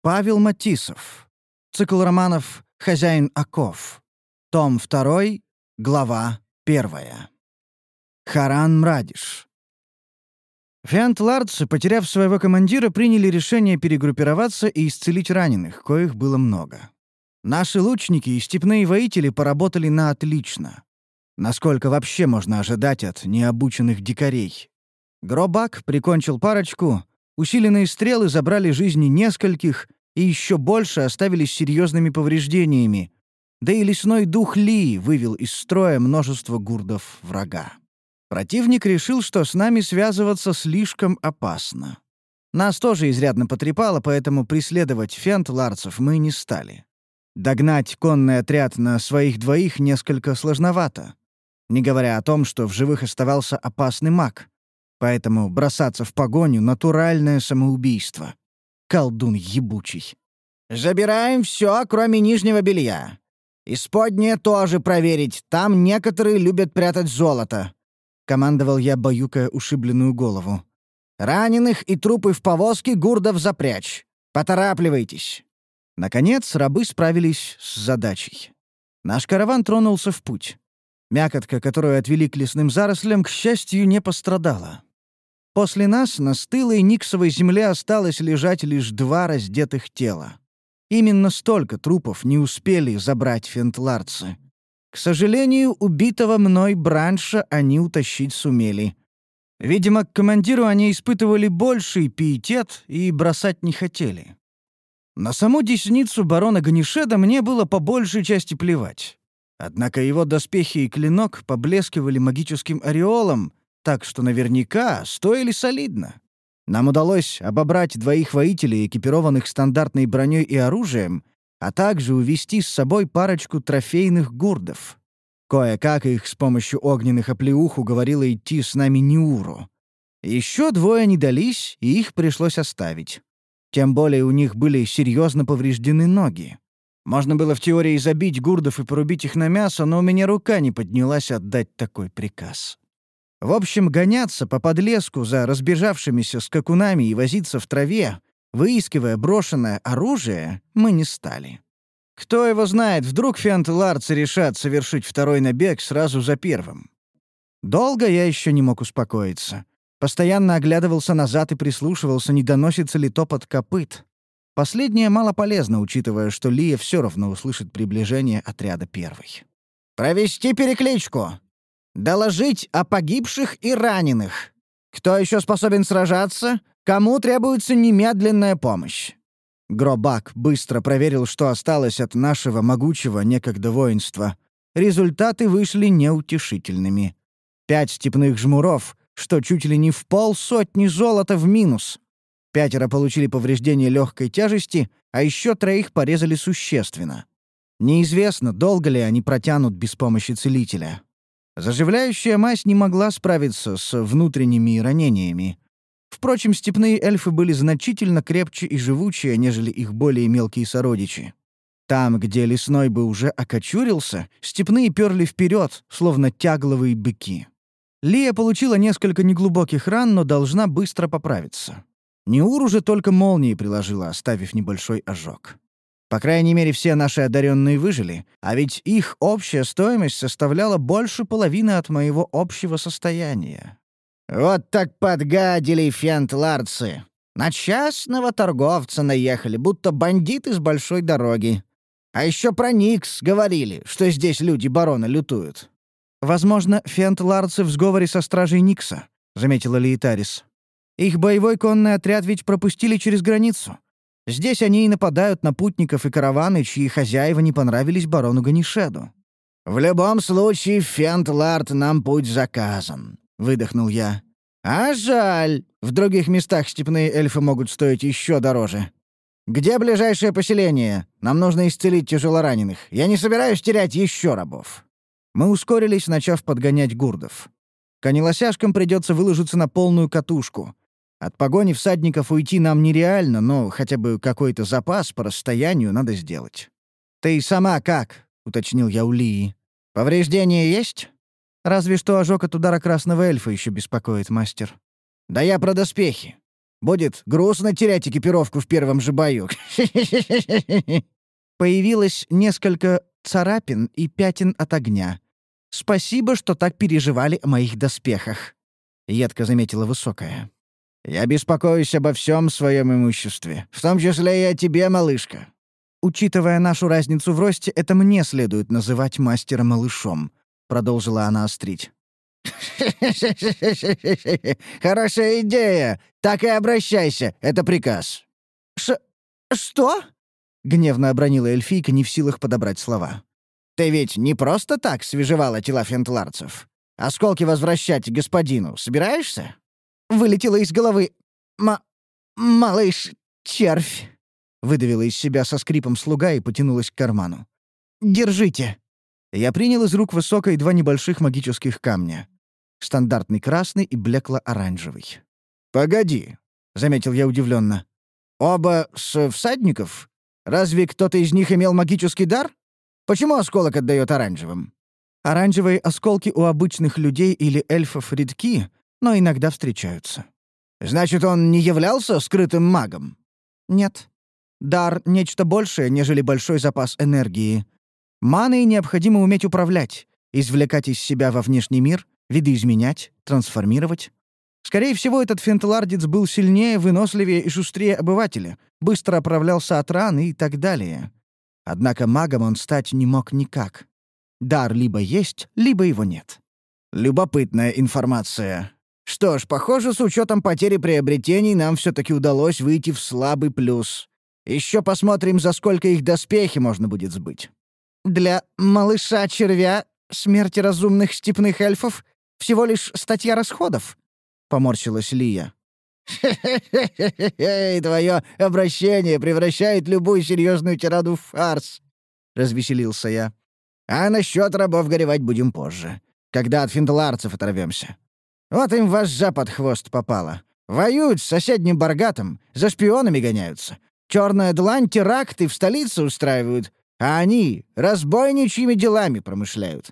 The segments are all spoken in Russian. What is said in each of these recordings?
Павел Матисов. Цикл романов «Хозяин оков». Том 2, глава 1. Харан Мрадиш. Фиантлардцы, потеряв своего командира, приняли решение перегруппироваться и исцелить раненых, коих было много. Наши лучники и степные воители поработали на отлично. Насколько вообще можно ожидать от необученных дикарей? Гробак прикончил парочку, усиленные стрелы забрали жизни нескольких и еще больше оставили с серьезными повреждениями, да и лесной дух Ли вывел из строя множество гурдов врага. Противник решил, что с нами связываться слишком опасно. Нас тоже изрядно потрепало, поэтому преследовать фиантлардцев мы не стали. Догнать конный отряд на своих двоих несколько сложновато, не говоря о том, что в живых оставался опасный маг. Поэтому бросаться в погоню — натуральное самоубийство. Колдун ебучий. «Забираем все, кроме нижнего белья. Исподнее тоже проверить, там некоторые любят прятать золото», — командовал я, баюкая ушибленную голову. «Раненых и трупы в повозке гурдов запрячь. Поторапливайтесь». Наконец, рабы справились с задачей. Наш караван тронулся в путь. Мякотка, которую отвели к лесным зарослям, к счастью, не пострадала. После нас на стылой никсовой земле осталось лежать лишь 2 раздетых тела. Именно столько трупов не успели забрать фиантлардцы. К сожалению, убитого мной Бранша они утащить сумели. Видимо, к командиру они испытывали больший пиетет и бросать не хотели. На саму десницу барона Ганишеда мне было по большей части плевать. Однако его доспехи и клинок поблескивали магическим ореолом, так что наверняка стоили солидно. Нам удалось обобрать 2 воителей, экипированных стандартной броней и оружием, а также увести с собой парочку трофейных гурдов. Кое-как их с помощью огненных оплеух уговорила идти с нами Ниуру. Еще 2 не дались, и их пришлось оставить. Тем более у них были серьезно повреждены ноги. Можно было в теории забить гурдов и порубить их на мясо, но у меня рука не поднялась отдать такой приказ. В общем, гоняться по подлеску за разбежавшимися скакунами и возиться в траве, выискивая брошенное оружие, мы не стали. Кто его знает, вдруг фиантлардцы решат совершить 2-й набег сразу за первым. Долго я еще не мог успокоиться. Постоянно оглядывался назад и прислушивался, не доносится ли топот копыт. Последнее мало полезно, учитывая, что Лия все равно услышит приближение отряда первой. «Провести перекличку! Доложить о погибших и раненых! Кто еще способен сражаться? Кому требуется немедленная помощь?» Гробак быстро проверил, что осталось от нашего могучего некогда воинства. Результаты вышли неутешительными. 5 степных жмуров, что чуть ли не в 500 золота в минус. 5 получили повреждения легкой тяжести, а еще 3 порезали существенно. Неизвестно, долго ли они протянут без помощи целителя. Заживляющая мазь не могла справиться с внутренними ранениями. Впрочем, степные эльфы были значительно крепче и живучее, нежели их более мелкие сородичи. Там, где лесной бы уже окочурился, степные перли вперед, словно тягловые быки. Лия получила несколько неглубоких ран, но должна быстро поправиться. Ниуру же только молнии приложила, оставив небольшой ожог. По крайней мере, все наши одаренные выжили, а ведь их общая стоимость составляла больше половины от моего общего состояния. Вот так подгадили фиантлардцы. На частного торговца наехали, будто бандиты с большой дороги. А еще про Никс говорили, что здесь люди барона лютуют. «Возможно, фиантлардцы в сговоре со стражей Никса», — заметила Лиетарис. «Их боевой конный отряд ведь пропустили через границу. Здесь они и нападают на путников и караваны, чьи хозяева не понравились барону Ганишеду». «В любом случае, фиантлард нам путь заказан», — выдохнул я. «А жаль, в других местах степные эльфы могут стоить еще дороже. Где ближайшее поселение? Нам нужно исцелить тяжелораненых. Я не собираюсь терять еще рабов». Мы ускорились, начав подгонять гурдов. Конелосяжкам придется выложиться на полную катушку. От погони всадников уйти нам нереально, но хотя бы какой-то запас по расстоянию надо сделать. «Ты сама как?» — уточнил я у Лии. «Повреждения есть?» «Разве что ожог от удара красного эльфа еще беспокоит, мастер». «Да я про доспехи. Будет грустно терять экипировку в первом же бою. Появилось несколько царапин и пятен от огня. Спасибо, что так переживали о моих доспехах», — едко заметила Высокая. «Я беспокоюсь обо всем своем имуществе, в том числе и о тебе, малышка». «Учитывая нашу разницу в росте, это мне следует называть мастера малышом», — продолжила она острить. «Хорошая идея! Так и обращайся, это приказ». «Что?» — гневно обронила эльфийка, не в силах подобрать слова. «Ты ведь не просто так свежевала тела фентларцев. Осколки возвращать господину собираешься?» Вылетела из головы. «Малыш-червь», — выдавила из себя со скрипом слуга и потянулась к карману. «Держите». Я принял из рук Высокой 2 небольших магических камня. Стандартный красный и блекло-оранжевый. «Погоди», — заметил я удивленно. «Оба с всадников? Разве кто-то из них имел магический дар? Почему осколок отдает оранжевым?» «Оранжевые осколки у обычных людей или эльфов редки, но иногда встречаются». «Значит, он не являлся скрытым магом?» «Нет. Дар — нечто большее, нежели большой запас энергии. Маной необходимо уметь управлять, извлекать из себя во внешний мир, видоизменять, трансформировать. Скорее всего, этот фентлардец был сильнее, выносливее и шустрее обывателя, быстро оправлялся от ран и так далее. Однако магом он стать не мог никак. Дар либо есть, либо его нет». «Любопытная информация. Что ж, похоже, с учетом потери приобретений нам все-таки удалось выйти в слабый плюс. Еще посмотрим, за сколько их доспехи можно будет сбыть». «Для малыша-червя смерти разумных степных эльфов всего лишь статья расходов», — поморщилась Лия. «Хе-хе-хе-хе-хе, твое обращение превращает любую серьезную тираду в фарс», — развеселился я. «А насчет рабов горевать будем позже, когда от фентларцев оторвемся. Вот им вожжа под хвост попала. Воюют с соседним Баргатом, за шпионами гоняются. Черная длань теракты в столице устраивают, а они разбойничьими делами промышляют.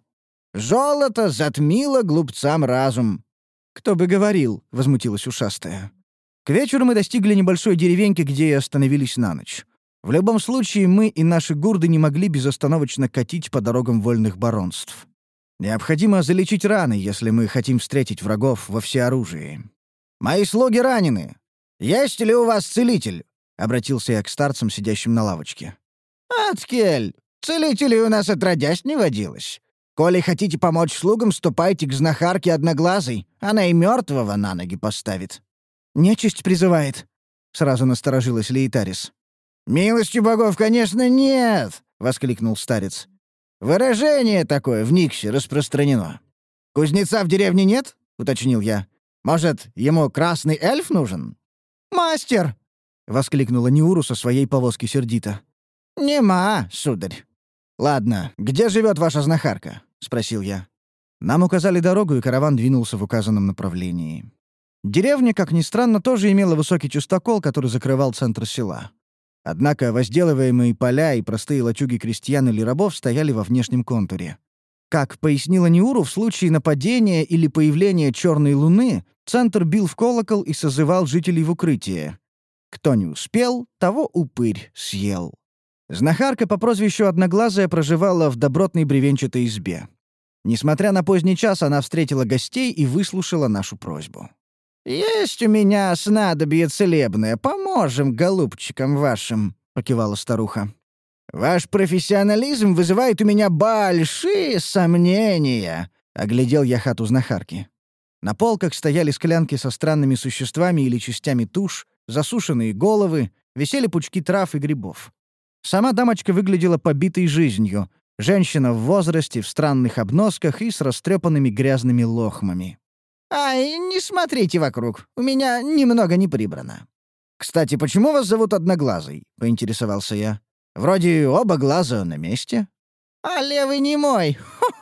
Золото затмило глупцам разум». «Кто бы говорил», — возмутилась ушастая. К вечеру мы достигли небольшой деревеньки, где и остановились на ночь. В любом случае, мы и наши гурды не могли безостановочно катить по дорогам вольных баронств. Необходимо залечить раны, если мы хотим встретить врагов во всеоружии. «Мои слуги ранены. Есть ли у вас целитель?» — обратился я к старцам, сидящим на лавочке. «Ацкель, целителей у нас отродясь не водилось. Коли хотите помочь слугам, ступайте к знахарке Одноглазой. Она и мертвого на ноги поставит». «Нечисть призывает», — сразу насторожилась Лейтарис. «Милостью богов, конечно, нет!» — воскликнул старец. «Выражение такое в Никсе распространено». «Кузнеца в деревне нет?» — уточнил я. «Может, ему красный эльф нужен?» «Мастер!» — воскликнула Неуру со своей повозки сердито. «Нема, сударь». «Ладно, где живет ваша знахарка?» — спросил я. Нам указали дорогу, и караван двинулся в указанном направлении. Деревня, как ни странно, тоже имела высокий частокол, который закрывал центр села. Однако возделываемые поля и простые лачуги крестьян или рабов стояли во внешнем контуре. Как пояснила Неуру, в случае нападения или появления черной луны центр бил в колокол и созывал жителей в укрытие. Кто не успел, того упырь съел. Знахарка по прозвищу Одноглазая проживала в добротной бревенчатой избе. Несмотря на поздний час, она встретила гостей и выслушала нашу просьбу. «Есть у меня снадобье целебное, поможем голубчикам вашим», — покивала старуха. «Ваш профессионализм вызывает у меня большие сомнения», — оглядел я хату знахарки. На полках стояли склянки со странными существами или частями туш, засушенные головы, висели пучки трав и грибов. Сама дамочка выглядела побитой жизнью. Женщина в возрасте, в странных обносках и с растрепанными грязными лохмами. «Ай, не смотрите вокруг, у меня немного не прибрано». «Кстати, почему вас зовут Одноглазый?» — поинтересовался я. «Вроде оба глаза на месте». «А левый не мой!»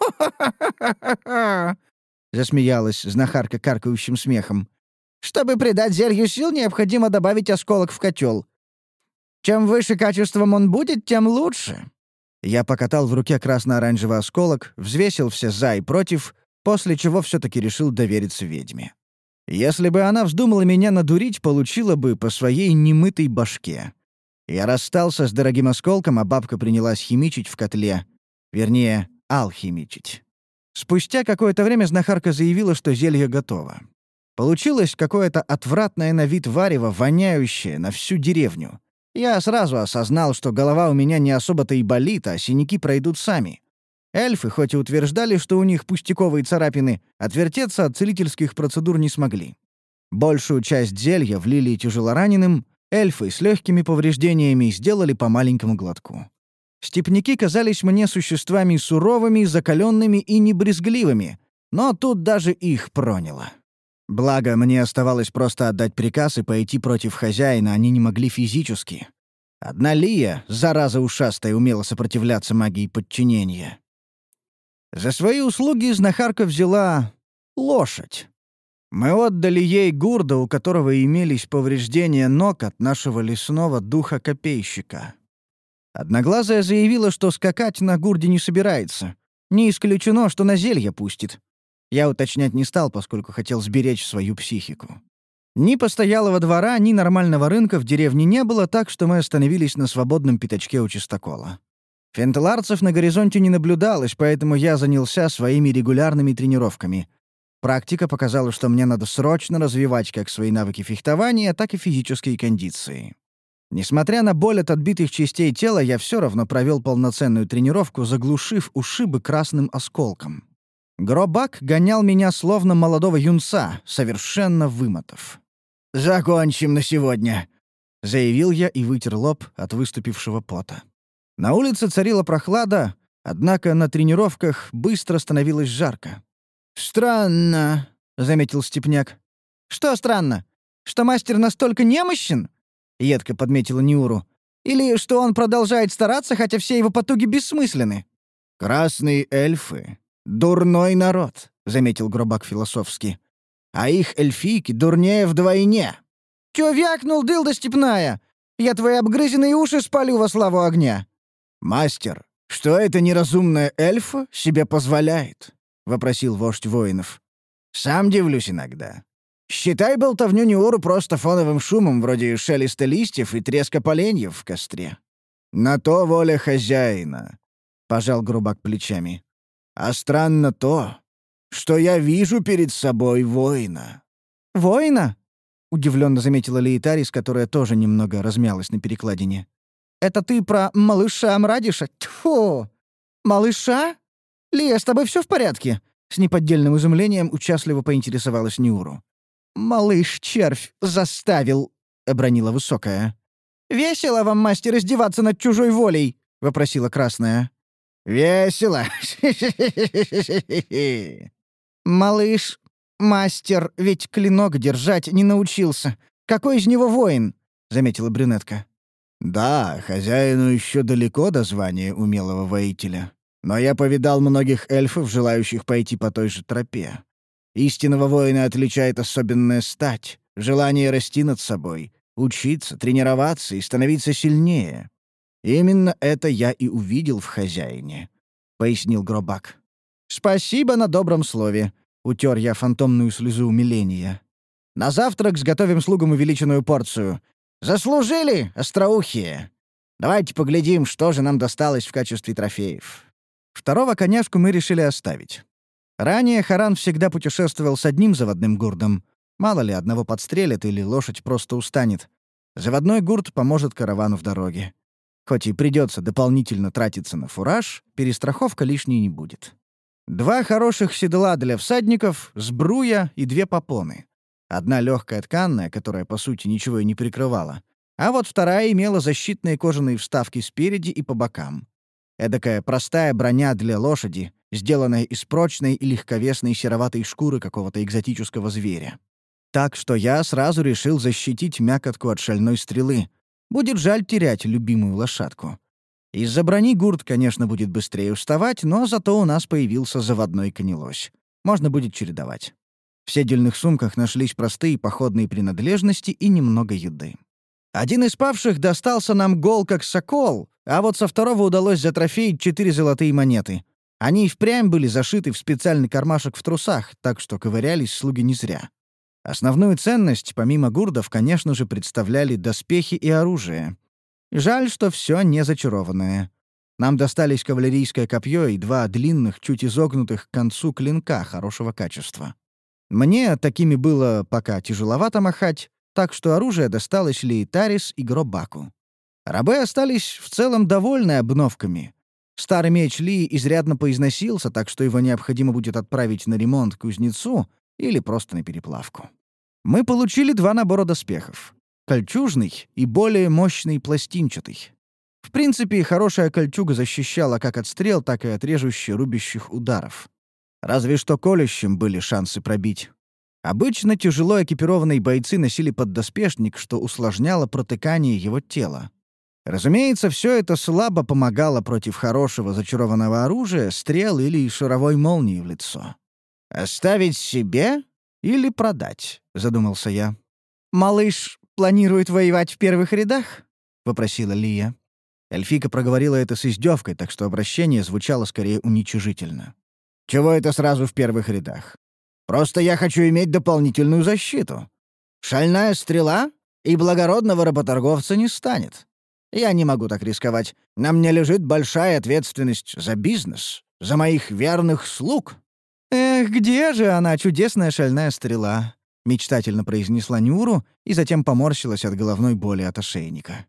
засмеялась знахарка каркающим смехом. «Чтобы придать зелью сил, необходимо добавить осколок в котел. Чем выше качеством он будет, тем лучше». Я покатал в руке красно-оранжевый осколок, взвесил все «за» и «против», после чего все-таки решил довериться ведьме. Если бы она вздумала меня надурить, получила бы по своей немытой башке. Я расстался с дорогим осколком, а бабка принялась химичить в котле. Вернее, алхимичить. Спустя какое-то время знахарка заявила, что зелье готово. Получилось какое-то отвратное на вид варево, воняющее на всю деревню. Я сразу осознал, что голова у меня не особо-то и болит, а синяки пройдут сами. Эльфы, хоть и утверждали, что у них пустяковые царапины, отвертеться от целительских процедур не смогли. Большую часть зелья влили тяжелораненым, эльфы с легкими повреждениями сделали по маленькому глотку. Степняки казались мне существами суровыми, закаленными и небрезгливыми, но тут даже их проняло. Благо, мне оставалось просто отдать приказ и пойти против хозяина, они не могли физически. Одна Лия, зараза ушастая, умела сопротивляться магии подчинения. За свои услуги знахарка взяла лошадь. Мы отдали ей гурда, у которого имелись повреждения ног от нашего лесного духа-копейщика. Одноглазая заявила, что скакать на гурде не собирается. Не исключено, что на зелье пустит. Я уточнять не стал, поскольку хотел сберечь свою психику. Ни постоялого двора, ни нормального рынка в деревне не было, так что мы остановились на свободном пятачке у чистокола. Фентеларцев на горизонте не наблюдалось, поэтому я занялся своими регулярными тренировками. Практика показала, что мне надо срочно развивать как свои навыки фехтования, так и физические кондиции. Несмотря на боль от отбитых частей тела, я все равно провел полноценную тренировку, заглушив ушибы красным осколком. Гробак гонял меня словно молодого юнца, совершенно вымотав. «Закончим на сегодня», — заявил я и вытер лоб от выступившего пота. На улице царила прохлада, однако на тренировках быстро становилось жарко. «Странно», — заметил Степняк. «Что странно? Что мастер настолько немощен?» — едко подметила Ниуру. «Или что он продолжает стараться, хотя все его потуги бессмысленны?» «Красные эльфы — дурной народ», — заметил Гробак философски. «А их эльфийки дурнее вдвойне». «Чё вякнул, дылда степная? Я твои обгрызенные уши спалю во славу огня». «Мастер, что эта неразумная эльфа себе позволяет?» — вопросил вождь воинов. «Сам дивлюсь иногда. Считай болтовню Ниуру просто фоновым шумом, вроде шелеста листьев и треска поленьев в костре». «На то воля хозяина», — пожал Грубак плечами. «А странно то, что я вижу перед собой воина». «Воина?» — удивленно заметила Лейтарис, которая тоже немного размялась на перекладине. «Это ты про малыша Мрадиша? Тьфу! Малыша? Лия, с тобой все в порядке?» С неподдельным изумлением участливо поинтересовалась Ниуру. «Малыш-червь заставил», — обронила высокая. «Весело вам, мастер, издеваться над чужой волей?» — вопросила красная. «Весело! Малыш, мастер, ведь клинок держать не научился. Какой из него воин?» — заметила брюнетка. «Да, хозяину еще далеко до звания умелого воителя. Но я повидал многих эльфов, желающих пойти по той же тропе. Истинного воина отличает особенная стать, желание расти над собой, учиться, тренироваться и становиться сильнее. Именно это я и увидел в хозяине», — пояснил Гробак. «Спасибо на добром слове», — утер я фантомную слезу умиления. «На завтрак сготовим слугам увеличенную порцию. Заслужили, остроухие! Давайте поглядим, что же нам досталось в качестве трофеев». Второго коняшку мы решили оставить. Ранее Харан всегда путешествовал с одним заводным гурдом. Мало ли, одного подстрелят или лошадь просто устанет. Заводной гурд поможет каравану в дороге. Хоть и придется дополнительно тратиться на фураж, перестраховка лишней не будет. 2 хороших седла для всадников, сбруя и 2 попоны. Одна легкая тканная, которая, по сути, ничего и не прикрывала, а вот вторая имела защитные кожаные вставки спереди и по бокам. Эдакая простая броня для лошади, сделанная из прочной и легковесной сероватой шкуры какого-то экзотического зверя. Так что я сразу решил защитить мякотку от шальной стрелы. Будет жаль терять любимую лошадку. Из-за брони гурт, конечно, будет быстрее уставать, но зато у нас появился заводной конелось. Можно будет чередовать. В седельных сумках нашлись простые походные принадлежности и немного еды. Один из павших достался нам гол как сокол, а вот со второго удалось затрофеить 4 золотые монеты. Они и впрямь были зашиты в специальный кармашек в трусах, так что ковырялись слуги не зря. Основную ценность, помимо гурдов, конечно же, представляли доспехи и оружие. Жаль, что все не зачарованное. Нам достались кавалерийское копье и 2 длинных, чуть изогнутых к концу клинка хорошего качества. Мне такими было пока тяжеловато махать, так что оружие досталось Лейтарис и Гробаку. Рабы остались в целом довольны обновками. Старый меч Ли изрядно поизносился, так что его необходимо будет отправить на ремонт к кузнецу или просто на переплавку. Мы получили 2 набора доспехов. Кольчужный и более мощный пластинчатый. В принципе, хорошая кольчуга защищала как от стрел, так и от режущих, рубящих ударов. Разве что колющим были шансы пробить. Обычно тяжело экипированные бойцы носили поддоспешник, что усложняло протыкание его тела. Разумеется, все это слабо помогало против хорошего зачарованного оружия, стрел или шаровой молнии в лицо. «Оставить себе или продать?» — задумался я. «Малыш планирует воевать в первых рядах?» — попросила Лия. Эльфийка проговорила это с издевкой, так что обращение звучало скорее уничижительно. «Чего это сразу в первых рядах? Просто я хочу иметь дополнительную защиту. Шальная стрела и благородного работорговца не станет. Я не могу так рисковать. На мне лежит большая ответственность за бизнес, за моих верных слуг». «Эх, где же она, чудесная шальная стрела?» — мечтательно произнесла Нюру и затем поморщилась от головной боли от ошейника.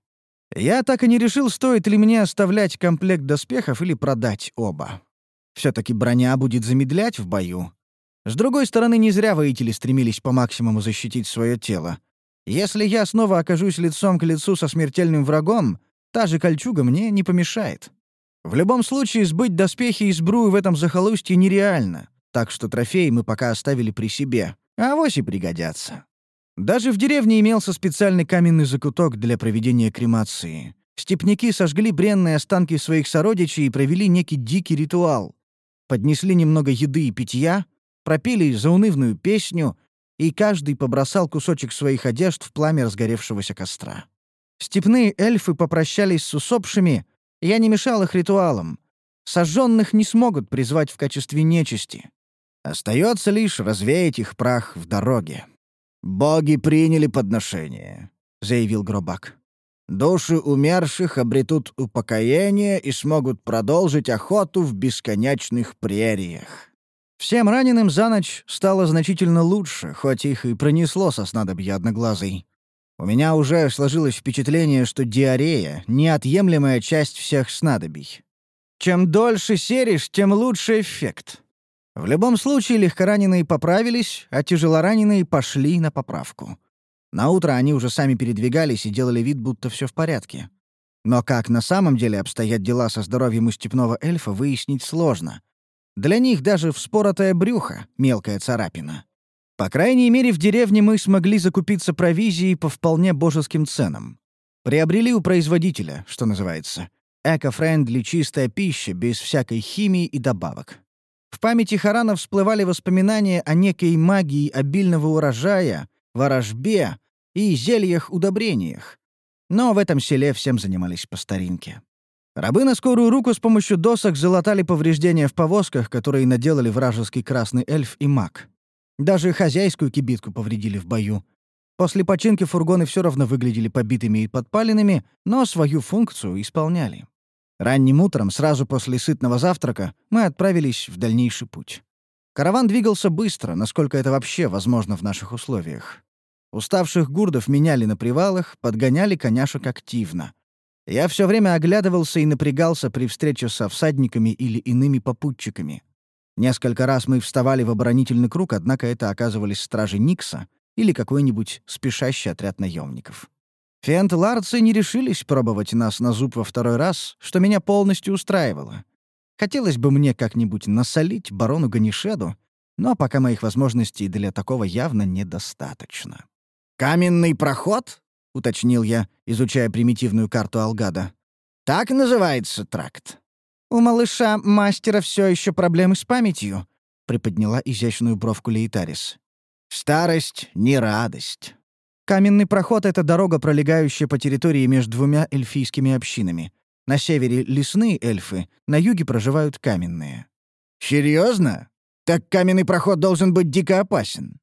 Я так и не решил, стоит ли мне оставлять комплект доспехов или продать оба. Все-таки броня будет замедлять в бою. С другой стороны, не зря воители стремились по максимуму защитить свое тело. Если я снова окажусь лицом к лицу со смертельным врагом, та же кольчуга мне не помешает. В любом случае, сбыть доспехи и сбрую в этом захолустье нереально, так что трофеи мы пока оставили при себе, а авось и пригодятся. Даже в деревне имелся специальный каменный закуток для проведения кремации. Степняки сожгли бренные останки своих сородичей и провели некий дикий ритуал. Поднесли немного еды и питья, пропели заунывную песню, и каждый побросал кусочек своих одежд в пламя разгоревшегося костра. Степные эльфы попрощались с усопшими, и я не мешал их ритуалам. Сожженных не смогут призвать в качестве нечисти. Остается лишь развеять их прах в дороге. «Боги приняли подношение», — заявил Гробак. «Души умерших обретут упокоение и смогут продолжить охоту в бесконечных прериях». Всем раненым за ночь стало значительно лучше, хоть их и пронесло со снадобья одноглазой. У меня уже сложилось впечатление, что диарея — неотъемлемая часть всех снадобий. Чем дольше серишь, тем лучше эффект. В любом случае, легкораненые поправились, а тяжелораненые пошли на поправку. Наутро они уже сами передвигались и делали вид, будто все в порядке. Но как на самом деле обстоят дела со здоровьем у степного эльфа, выяснить сложно. Для них даже вспоротое брюхо — мелкая царапина. По крайней мере, в деревне мы смогли закупиться провизией по вполне божеским ценам. Приобрели у производителя, что называется. Эко-френдли чистая пища, без всякой химии и добавок. В памяти Харана всплывали воспоминания о некой магии обильного урожая, ворожбе и зельях-удобрениях. Но в этом селе всем занимались по старинке. Рабы на скорую руку с помощью досок залатали повреждения в повозках, которые наделали вражеский красный эльф и маг. Даже хозяйскую кибитку повредили в бою. После починки фургоны все равно выглядели побитыми и подпаленными, но свою функцию исполняли. Ранним утром, сразу после сытного завтрака, мы отправились в дальнейший путь. Караван двигался быстро, насколько это вообще возможно в наших условиях. Уставших гурдов меняли на привалах, подгоняли коняшек активно. Я все время оглядывался и напрягался при встрече со всадниками или иными попутчиками. Несколько раз мы вставали в оборонительный круг, однако это оказывались стражи Никса или какой-нибудь спешащий отряд наемников. Фиант-ларцы не решились пробовать нас на зуб во второй раз, что меня полностью устраивало. Хотелось бы мне как-нибудь насолить барону Ганишеду, но пока моих возможностей для такого явно недостаточно. «Каменный проход?» — уточнил я, изучая примитивную карту Алгада. «Так называется тракт». «У малыша-мастера все еще проблемы с памятью», — приподняла изящную бровку Лейтарис. «Старость — не радость». Каменный проход — это дорога, пролегающая по территории между двумя эльфийскими общинами. На севере — лесные эльфы, на юге проживают каменные. «Серьезно? Так каменный проход должен быть дико опасен».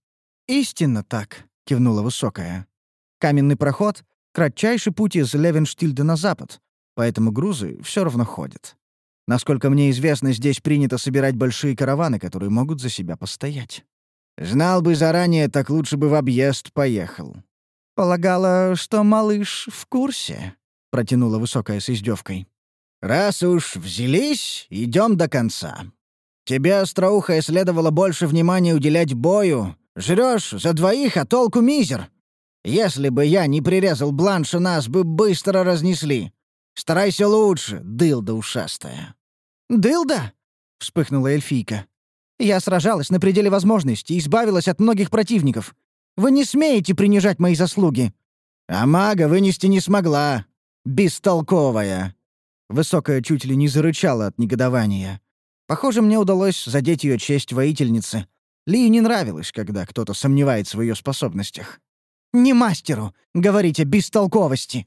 «Истинно так», — кивнула Высокая. «Каменный проход — кратчайший путь из Левенштильда на запад, поэтому грузы все равно ходят. Насколько мне известно, здесь принято собирать большие караваны, которые могут за себя постоять». «Знал бы заранее, так лучше бы в объезд поехал». «Полагала, что малыш в курсе», — протянула Высокая с издевкой. «Раз уж взялись, идем до конца. Тебе, остроухая, следовало больше внимания уделять бою. Жрёшь за двоих, а толку мизер. Если бы я не прирезал Бланша, нас бы быстро разнесли. Старайся лучше, дылда ушастая». «Дылда?» — вспыхнула эльфийка. «Я сражалась на пределе возможностей и избавилась от многих противников. Вы не смеете принижать мои заслуги». «А мага вынести не смогла. Бестолковая». Высокая чуть ли не зарычала от негодования. Похоже, мне удалось задеть ее честь воительницы. Ли не нравилось, когда кто-то сомневается в ее способностях. «Не мастеру, говорите, бестолковости!»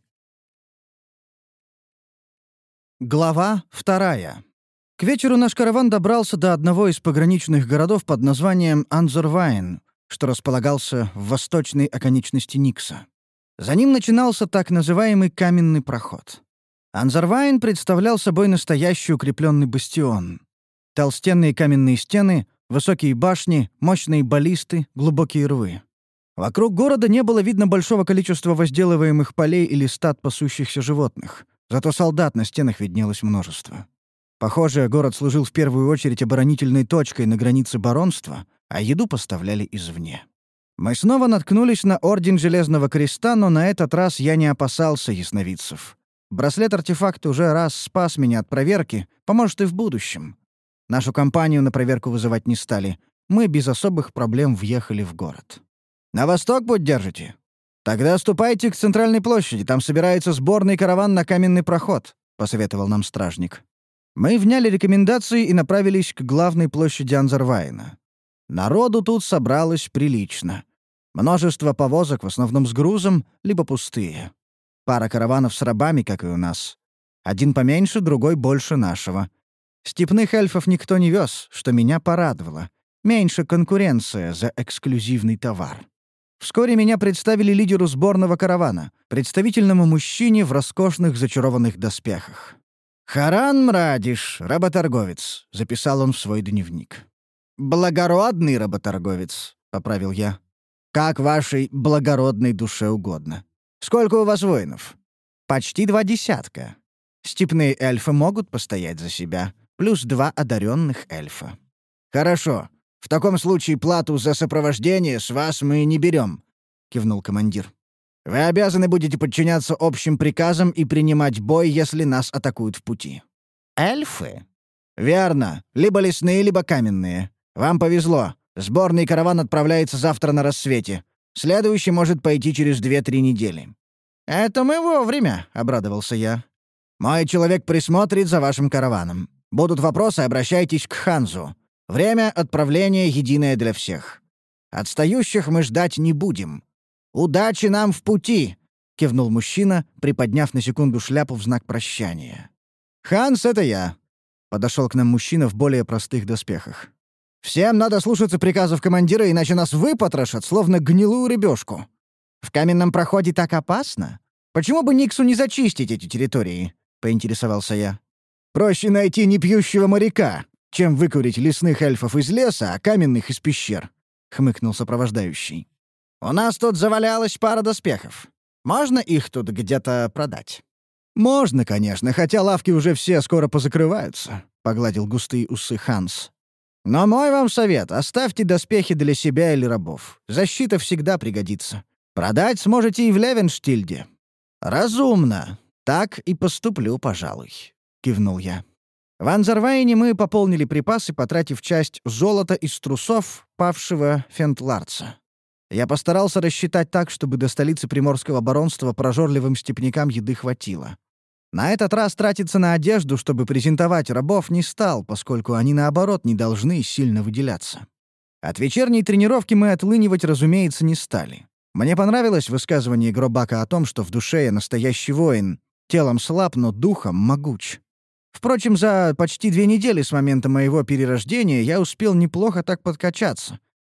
Глава 2. К вечеру наш караван добрался до одного из пограничных городов под названием Анзорвайн, что располагался в восточной оконечности Никса. За ним начинался так называемый каменный проход. Анзорвайн представлял собой настоящий укрепленный бастион. Толстенные каменные стены, высокие башни, мощные баллисты, глубокие рвы. Вокруг города не было видно большого количества возделываемых полей или стад пасущихся животных. Зато солдат на стенах виднелось множество. Похоже, город служил в первую очередь оборонительной точкой на границе баронства, а еду поставляли извне. Мы снова наткнулись на Орден Железного Креста, но на этот раз я не опасался ясновидцев. Браслет-артефакт уже раз спас меня от проверки, поможет и в будущем. Нашу компанию на проверку вызывать не стали. Мы без особых проблем въехали в город. «На восток путь держите? Тогда ступайте к центральной площади, там собирается сборный караван на каменный проход», — посоветовал нам стражник. Мы вняли рекомендации и направились к главной площади Анзорвайна. Народу тут собралось прилично. Множество повозок, в основном с грузом, либо пустые. Пара караванов с рабами, как и у нас. Один поменьше, другой больше нашего. Степных эльфов никто не вез, что меня порадовало. Меньше конкуренция за эксклюзивный товар. Вскоре меня представили лидеру сборного каравана, представительному мужчине в роскошных зачарованных доспехах. «Харан Мрадиш, работорговец», — записал он в свой дневник. «Благородный работорговец», — поправил я. «Как вашей благородной душе угодно. Сколько у вас воинов?» «Почти 20. Степные эльфы могут постоять за себя, плюс 2 одаренных эльфа». «Хорошо. В таком случае плату за сопровождение с вас мы не берем», — кивнул командир. «Вы обязаны будете подчиняться общим приказам и принимать бой, если нас атакуют в пути». «Эльфы?» «Верно. Либо лесные, либо каменные. Вам повезло. Сборный караван отправляется завтра на рассвете. Следующий может пойти через 2-3 недели». «Это мы вовремя», — обрадовался я. «Мой человек присмотрит за вашим караваном. Будут вопросы, обращайтесь к Ханзу. Время отправления единое для всех. Отстающих мы ждать не будем. Удачи нам в пути!» — кивнул мужчина, приподняв на секунду шляпу в знак прощания. «Ханс — это я», — подошел к нам мужчина в более простых доспехах. «Всем надо слушаться приказов командира, иначе нас выпотрошат, словно гнилую рыбешку. В каменном проходе так опасно? Почему бы Никсу не зачистить эти территории?» — поинтересовался я. «Проще найти непьющего моряка, чем выкурить лесных эльфов из леса, а каменных из пещер», — хмыкнул сопровождающий. «У нас тут завалялась пара доспехов. Можно их тут где-то продать?» «Можно, конечно, хотя лавки уже все скоро позакрываются», — погладил густые усы Ханс. «Но мой вам совет — оставьте доспехи для себя или рабов. Защита всегда пригодится. Продать сможете и в Левенштильде». «Разумно. Так и поступлю, пожалуй», — кивнул я. В Анзорвайне мы пополнили припасы, потратив часть золота из трусов павшего Фентларца. Я постарался рассчитать так, чтобы до столицы Приморского баронства прожорливым степнякам еды хватило. На этот раз тратиться на одежду, чтобы презентовать рабов, не стал, поскольку они, наоборот, не должны сильно выделяться. От вечерней тренировки мы отлынивать, разумеется, не стали. Мне понравилось высказывание Гробака о том, что в душе я настоящий воин, телом слаб, но духом могуч. Впрочем, за почти 2 недели с момента моего перерождения я успел неплохо так подкачаться.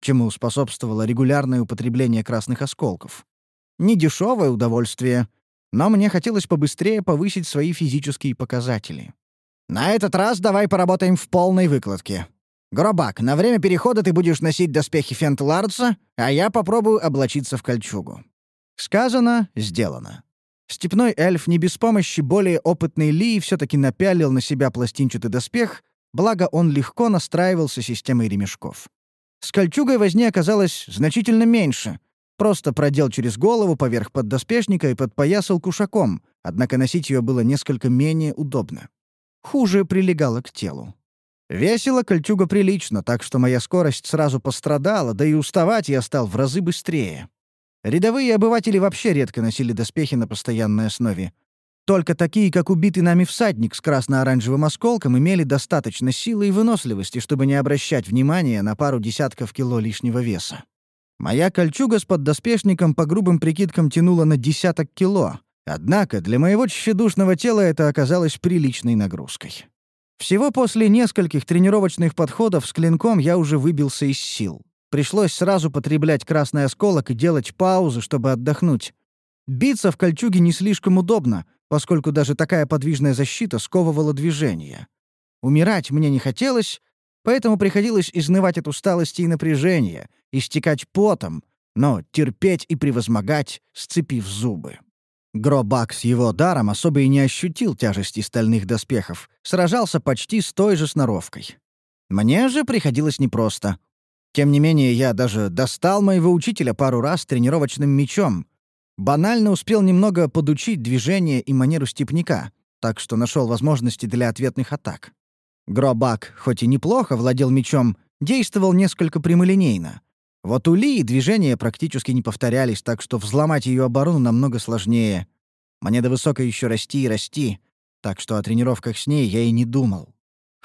чему способствовало регулярное употребление красных осколков. Недешёвое удовольствие, но мне хотелось побыстрее повысить свои физические показатели. «На этот раз давай поработаем в полной выкладке. Гробак, на время перехода ты будешь носить доспехи Фент-Ларца, а я попробую облачиться в кольчугу». Сказано, сделано. Степной эльф не без помощи более опытной Лии все-таки напялил на себя пластинчатый доспех, благо он легко настраивался системой ремешков. С кольчугой возни оказалось значительно меньше. Просто продел через голову поверх поддоспешника и подпоясал кушаком, однако носить ее было несколько менее удобно. Хуже прилегало к телу. Весила кольчуга прилично, так что моя скорость сразу пострадала, да и уставать я стал в разы быстрее. Рядовые обыватели вообще редко носили доспехи на постоянной основе. Только такие, как убитый нами всадник с красно-оранжевым осколком, имели достаточно силы и выносливости, чтобы не обращать внимания на пару десятков кило лишнего веса. Моя кольчуга с поддоспешником по грубым прикидкам тянула на десяток кило, однако для моего тщедушного тела это оказалось приличной нагрузкой. Всего после нескольких тренировочных подходов с клинком я уже выбился из сил. Пришлось сразу потреблять красный осколок и делать паузы, чтобы отдохнуть. Биться в кольчуге не слишком удобно, поскольку даже такая подвижная защита сковывала движение. Умирать мне не хотелось, поэтому приходилось изнывать от усталости и напряжения, истекать потом, но терпеть и превозмогать, сцепив зубы. Гробак с его даром особо и не ощутил тяжести стальных доспехов, сражался почти с той же сноровкой. Мне же приходилось непросто. Тем не менее, я даже достал моего учителя пару раз тренировочным мечом. Банально успел немного подучить движение и манеру степняка, так что нашел возможности для ответных атак. Гробак, хоть и неплохо владел мечом, действовал несколько прямолинейно. Вот у Лии движения практически не повторялись, так что взломать ее оборону намного сложнее. Мне до высокой еще расти и расти, так что о тренировках с ней я и не думал.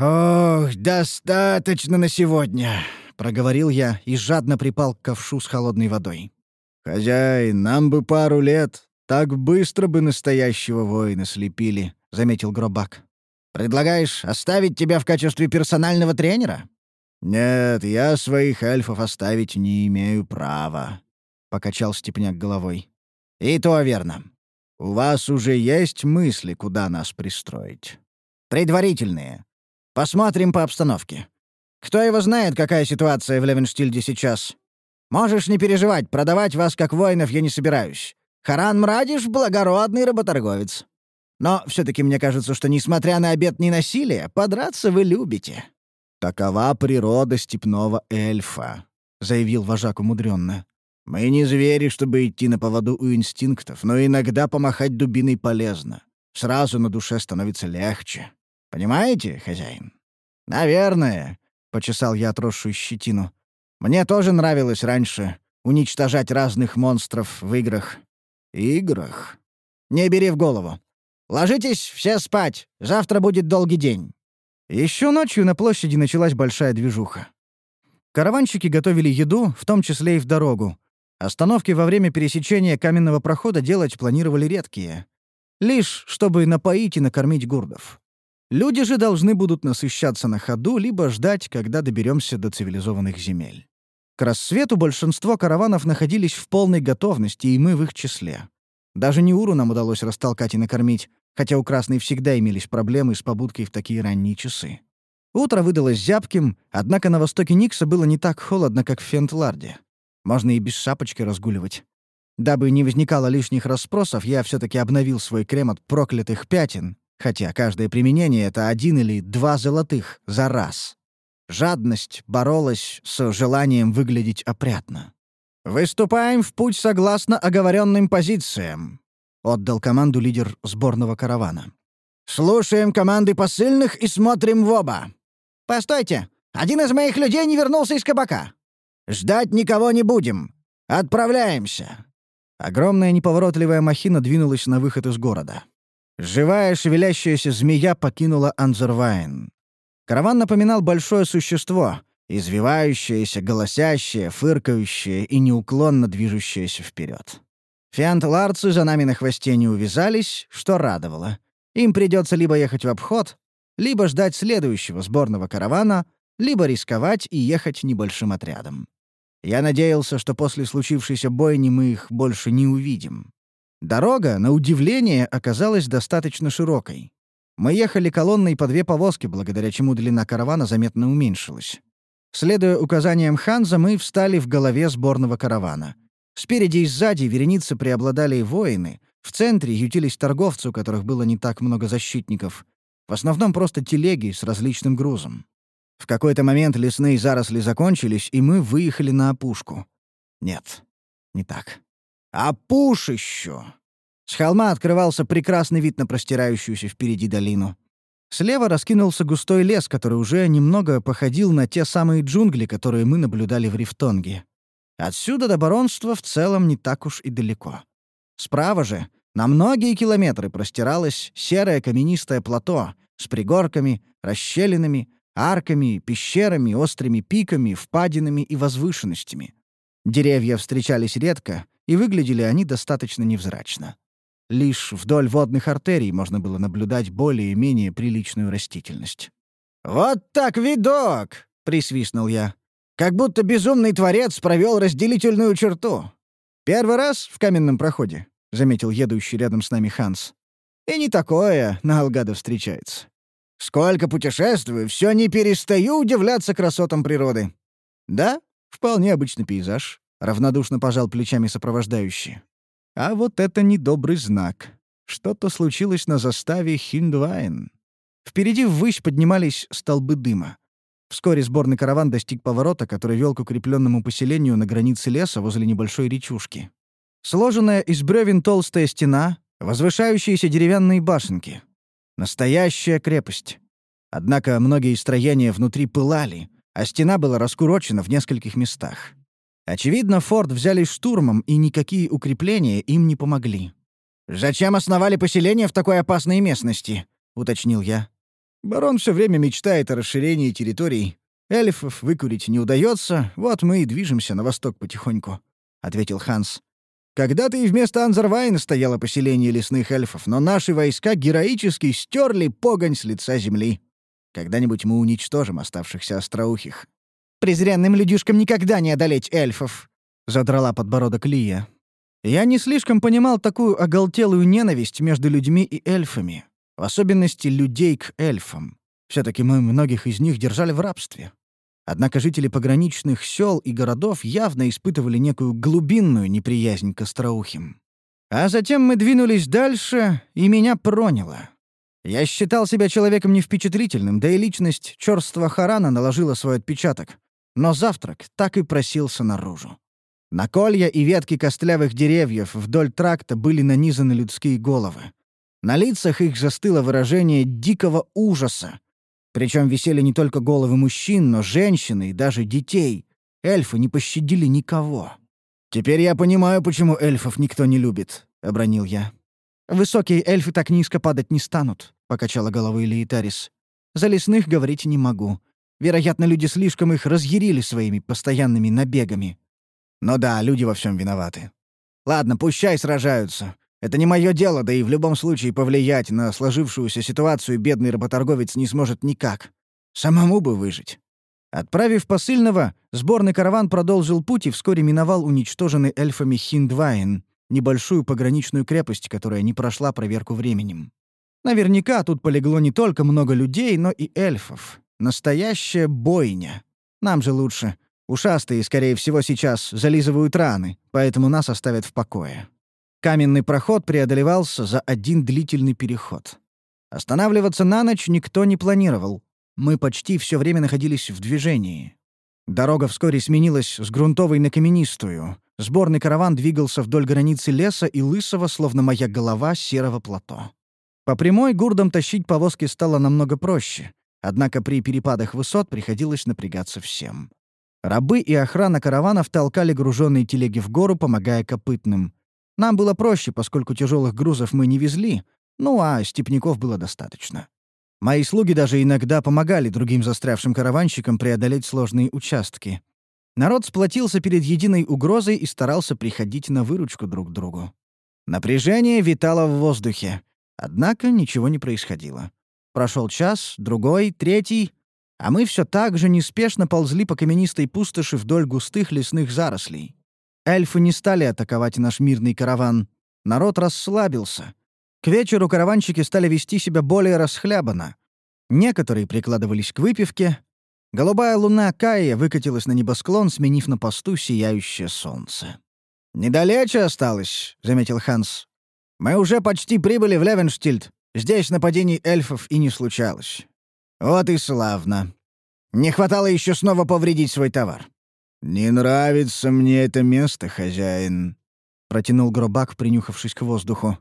«Ох, достаточно на сегодня», — проговорил я и жадно припал к ковшу с холодной водой. «Хозяин, нам бы пару лет, так быстро бы настоящего воина слепили», — заметил Гробак. «Предлагаешь оставить тебя в качестве персонального тренера?» «Нет, я своих эльфов оставить не имею права», — покачал степняк головой. «И то верно. У вас уже есть мысли, куда нас пристроить?» «Предварительные. Посмотрим по обстановке. Кто его знает, какая ситуация в Левенштильде сейчас? Можешь не переживать, продавать вас как воинов я не собираюсь. Харан Мрадиш — благородный работорговец. Но все-таки мне кажется, что, несмотря на обет ненасилия, подраться вы любите». «Такова природа степного эльфа», — заявил вожак умудренно. «Мы не звери, чтобы идти на поводу у инстинктов, но иногда помахать дубиной полезно. Сразу на душе становится легче. Понимаете, хозяин?» «Наверное», — почесал я отросшую щетину. «Мне тоже нравилось раньше уничтожать разных монстров в играх». «Играх?» «Не бери в голову. Ложитесь все спать, завтра будет долгий день». Еще ночью на площади началась большая движуха. Караванщики готовили еду, в том числе и в дорогу. Остановки во время пересечения каменного прохода делать планировали редкие. Лишь чтобы напоить и накормить гурдов. Люди же должны будут насыщаться на ходу, либо ждать, когда доберемся до цивилизованных земель. К рассвету большинство караванов находились в полной готовности, и мы в их числе. Даже Неуру нам удалось растолкать и накормить, хотя у Красной всегда имелись проблемы с побудкой в такие ранние часы. Утро выдалось зябким, однако на востоке Никса было не так холодно, как в Фент-Ларде. Можно и без шапочки разгуливать. Дабы не возникало лишних расспросов, я все-таки обновил свой крем от проклятых пятен, хотя каждое применение — это 1 или 2 золотых за раз. Жадность боролась с желанием выглядеть опрятно. «Выступаем в путь согласно оговоренным позициям», — отдал команду лидер сборного каравана. «Слушаем команды посыльных и смотрим в оба». «Постойте! Один из моих людей не вернулся из кабака!» «Ждать никого не будем! Отправляемся!» Огромная неповоротливая махина двинулась на выход из города. Живая шевелящаяся змея покинула Анзервайн. Караван напоминал большое существо, извивающееся, голосящее, фыркающее и неуклонно движущееся вперед. Фиант-ларцы за нами на хвосте не увязались, что радовало. Им придется либо ехать в обход, либо ждать следующего сборного каравана, либо рисковать и ехать небольшим отрядом. Я надеялся, что после случившейся бойни мы их больше не увидим. Дорога, на удивление, оказалась достаточно широкой. Мы ехали колонной по 2 повозки, благодаря чему длина каравана заметно уменьшилась. Следуя указаниям Ханза, мы встали в голове сборного каравана. Спереди и сзади вереницы преобладали воины, в центре ютились торговцы, у которых было не так много защитников. В основном просто телеги с различным грузом. В какой-то момент лесные заросли закончились, и мы выехали на опушку. Нет, не так. Опушищу! С холма открывался прекрасный вид на простирающуюся впереди долину. Слева раскинулся густой лес, который уже немного походил на те самые джунгли, которые мы наблюдали в Рифтонге. Отсюда до баронства в целом не так уж и далеко. Справа же, на многие километры простиралось серое каменистое плато с пригорками, расщелинами, арками, пещерами, острыми пиками, впадинами и возвышенностями. Деревья встречались редко, и выглядели они достаточно невзрачно. Лишь вдоль водных артерий можно было наблюдать более-менее приличную растительность. «Вот так видок!» — присвистнул я. «Как будто безумный творец провел разделительную черту. Первый раз в каменном проходе», — заметил едущий рядом с нами Ханс. «И не такое на Алгадо встречается. Сколько путешествую, все не перестаю удивляться красотам природы». «Да, вполне обычный пейзаж», — равнодушно пожал плечами сопровождающий. А вот это недобрый знак. Что-то случилось на заставе Хиндвайн. Впереди ввысь поднимались столбы дыма. Вскоре сборный караван достиг поворота, который вел к укрепленному поселению на границе леса возле небольшой речушки. Сложенная из бревен толстая стена, возвышающиеся деревянные башенки. Настоящая крепость. Однако многие строения внутри пылали, а стена была раскурочена в нескольких местах. Очевидно, форт взяли штурмом, и никакие укрепления им не помогли. «Зачем основали поселение в такой опасной местности?» — уточнил я. «Барон все время мечтает о расширении территорий. Эльфов выкурить не удается, вот мы и движемся на восток потихоньку», — ответил Ханс. «Когда-то и вместо Анзарвайна стояло поселение лесных эльфов, но наши войска героически стерли погонь с лица земли. Когда-нибудь мы уничтожим оставшихся остроухих». «Презренным людишкам никогда не одолеть эльфов», — задрала подбородок Лия. Я не слишком понимал такую оголтелую ненависть между людьми и эльфами, в особенности людей к эльфам. Все-таки мы многих из них держали в рабстве. Однако жители пограничных сел и городов явно испытывали некую глубинную неприязнь к остроухим. А затем мы двинулись дальше, и меня проняло. Я считал себя человеком невпечатлительным, да и личность чёрства Харана наложила свой отпечаток. Но завтрак так и просился наружу. На колья и ветки костлявых деревьев вдоль тракта были нанизаны людские головы. На лицах их застыло выражение дикого ужаса. Причем висели не только головы мужчин, но женщины и даже детей. Эльфы не пощадили никого. «Теперь я понимаю, почему эльфов никто не любит», — обронил я. «Высокие эльфы так низко падать не станут», — покачала головой Лейтарис. «За лесных говорить не могу. Вероятно, люди слишком их разъярили своими постоянными набегами». «Ну да, люди во всем виноваты. Ладно, пущай сражаются. Это не мое дело, да и в любом случае повлиять на сложившуюся ситуацию бедный работорговец не сможет никак. Самому бы выжить». Отправив посыльного, сборный караван продолжил путь и вскоре миновал уничтоженный эльфами Хиндвайн, небольшую пограничную крепость, которая не прошла проверку временем. Наверняка тут полегло не только много людей, но и эльфов. Настоящая бойня. Нам же лучше. Ушастые, скорее всего, сейчас зализывают раны, поэтому нас оставят в покое. Каменный проход преодолевался за один длительный переход. Останавливаться на ночь никто не планировал. Мы почти все время находились в движении. Дорога вскоре сменилась с грунтовой на каменистую. Сборный караван двигался вдоль границы леса и лысого, словно моя голова, серого плато. По прямой гурдом тащить повозки стало намного проще. Однако при перепадах высот приходилось напрягаться всем. Рабы и охрана караванов толкали груженные телеги в гору, помогая копытным. Нам было проще, поскольку тяжелых грузов мы не везли, ну а степняков было достаточно. Мои слуги даже иногда помогали другим застрявшим караванщикам преодолеть сложные участки. Народ сплотился перед единой угрозой и старался приходить на выручку друг другу. Напряжение витало в воздухе. Однако ничего не происходило. Прошел час, другой, третий. А мы все так же неспешно ползли по каменистой пустоши вдоль густых лесных зарослей. Эльфы не стали атаковать наш мирный караван. Народ расслабился. К вечеру караванщики стали вести себя более расхлябанно. Некоторые прикладывались к выпивке. Голубая луна Каия выкатилась на небосклон, сменив на посту сияющее солнце. «Недалече осталось», — заметил Ханс. «Мы уже почти прибыли в Левенштильд. Здесь нападений эльфов и не случалось». «Вот и славно. Не хватало еще снова повредить свой товар». «Не нравится мне это место, хозяин», — протянул Гробак, принюхавшись к воздуху.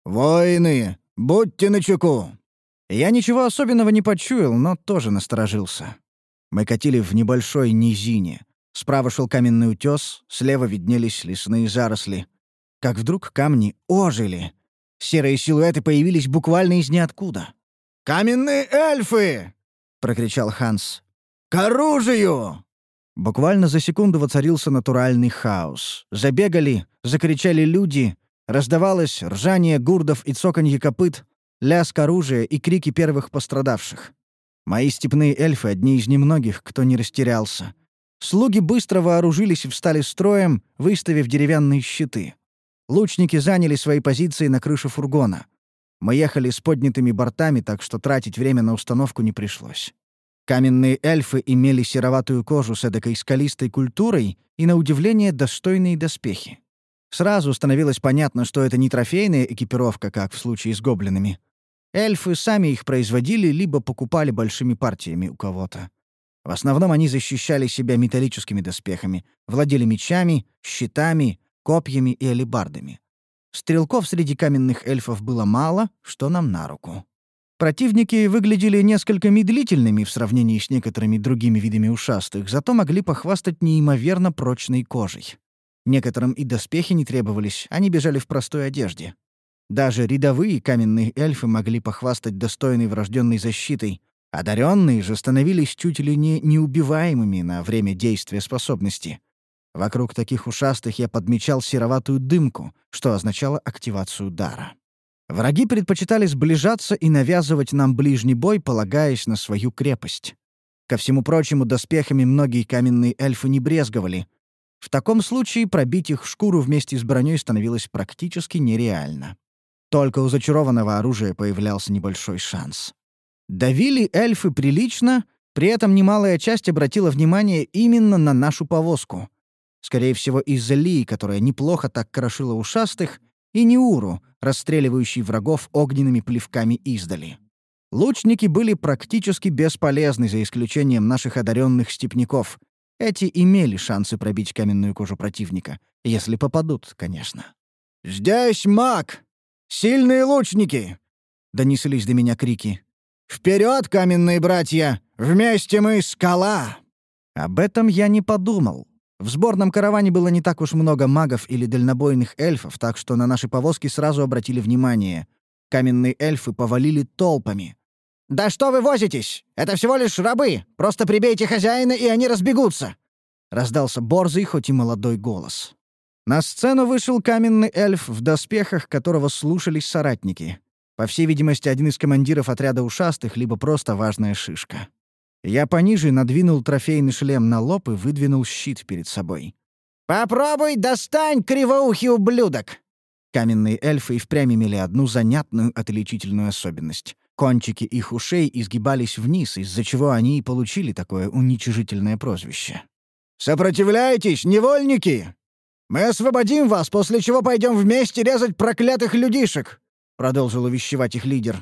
«Воины, будьте начеку!» Я ничего особенного не почуял, но тоже насторожился. Мы катили в небольшой низине. Справа шел каменный утес, слева виднелись лесные заросли. Как вдруг камни ожили. Серые силуэты появились буквально из ниоткуда. «Каменные эльфы!» — прокричал Ханс. «К оружию!» Буквально за секунду воцарился натуральный хаос. Забегали, закричали люди, раздавалось ржание гурдов и цоканье копыт, лязг оружия и крики первых пострадавших. Мои степные эльфы — одни из немногих, кто не растерялся. Слуги быстро вооружились и встали строем, выставив деревянные щиты. Лучники заняли свои позиции на крыше фургона. Мы ехали с поднятыми бортами, так что тратить время на установку не пришлось. Каменные эльфы имели сероватую кожу с эдакой скалистой культурой и, на удивление, достойные доспехи. Сразу становилось понятно, что это не трофейная экипировка, как в случае с гоблинами. Эльфы сами их производили либо покупали большими партиями у кого-то. В основном они защищали себя металлическими доспехами, владели мечами, щитами, копьями и алебардами. Стрелков среди каменных эльфов было мало, что нам на руку. Противники выглядели несколько медлительными в сравнении с некоторыми другими видами ушастых, зато могли похвастать неимоверно прочной кожей. Некоторым и доспехи не требовались, они бежали в простой одежде. Даже рядовые каменные эльфы могли похвастать достойной врожденной защитой. Одаренные же становились чуть ли не неубиваемыми на время действия способности. Вокруг таких ушастых я подмечал сероватую дымку, что означало активацию дара. Враги предпочитали сближаться и навязывать нам ближний бой, полагаясь на свою крепость. Ко всему прочему, доспехами многие каменные эльфы не брезговали. В таком случае пробить их шкуру вместе с броней становилось практически нереально. Только у зачарованного оружия появлялся небольшой шанс. Давили эльфы прилично, при этом немалая часть обратила внимание именно на нашу повозку. Скорее всего, из-за Лии, которая неплохо так крошила ушастых, и Неуру, расстреливающий врагов огненными плевками издали. Лучники были практически бесполезны, за исключением наших одаренных степняков. Эти имели шансы пробить каменную кожу противника, если попадут, конечно. «Здесь маг! Сильные лучники!» — донеслись до меня крики. «Вперед, каменные братья! Вместе мы скала!» Об этом я не подумал. В сборном караване было не так уж много магов или дальнобойных эльфов, так что на наши повозки сразу обратили внимание. Каменные эльфы повалили толпами. «Да что вы возитесь? Это всего лишь рабы! Просто прибейте хозяина, и они разбегутся!» — раздался борзый, хоть и молодой голос. На сцену вышел каменный эльф, в доспехах которого слушались соратники. По всей видимости, один из командиров отряда ушастых, либо просто важная шишка. Я пониже надвинул трофейный шлем на лоб и выдвинул щит перед собой. «Попробуй достань, кривоухий ублюдок!» Каменные эльфы и впрямь имели одну занятную отличительную особенность. Кончики их ушей изгибались вниз, из-за чего они и получили такое уничижительное прозвище. «Сопротивляйтесь, невольники! Мы освободим вас, после чего пойдем вместе резать проклятых людишек!» — продолжил увещевать их лидер.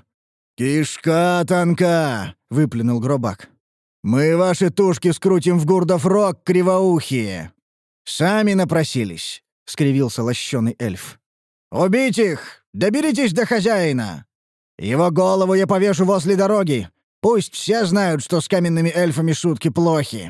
«Кишка тонка!» — выплюнул Гробак. «Мы ваши тушки скрутим в гурдов рог, кривоухие!» «Сами напросились!» — скривился лощеный эльф. «Убить их! Доберитесь до хозяина! Его голову я повешу возле дороги! Пусть все знают, что с каменными эльфами шутки плохи!»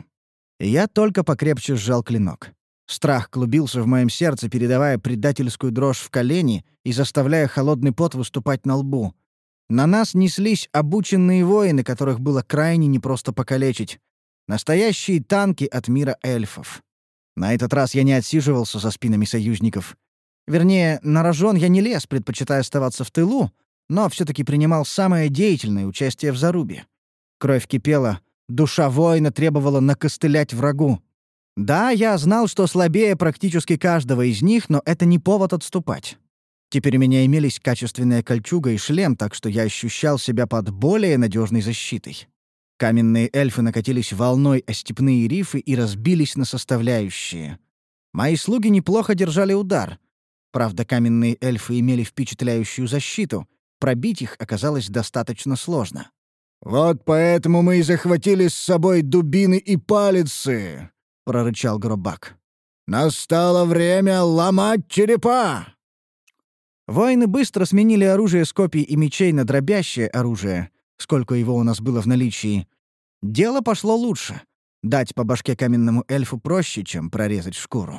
Я только покрепче сжал клинок. Страх клубился в моем сердце, передавая предательскую дрожь в колени и заставляя холодный пот выступать на лбу. На нас неслись обученные воины, которых было крайне непросто покалечить. Настоящие танки от мира эльфов. На этот раз я не отсиживался за спинами союзников. Вернее, на рожон я не лез, предпочитая оставаться в тылу, но все-таки принимал самое деятельное участие в зарубе. Кровь кипела, Душа воина требовала накостылять врагу. Да, я знал, что слабее практически каждого из них, но это не повод отступать. Теперь у меня имелись качественная кольчуга и шлем, так что я ощущал себя под более надежной защитой. Каменные эльфы накатились волной о степные рифы и разбились на составляющие. Мои слуги неплохо держали удар. Правда, каменные эльфы имели впечатляющую защиту. Пробить их оказалось достаточно сложно. «Вот поэтому мы и захватили с собой дубины и палицы», — прорычал Гробак. «Настало время ломать черепа!» Воины быстро сменили оружие с копий и мечей на дробящее оружие, сколько его у нас было в наличии. Дело пошло лучше. Дать по башке каменному эльфу проще, чем прорезать шкуру.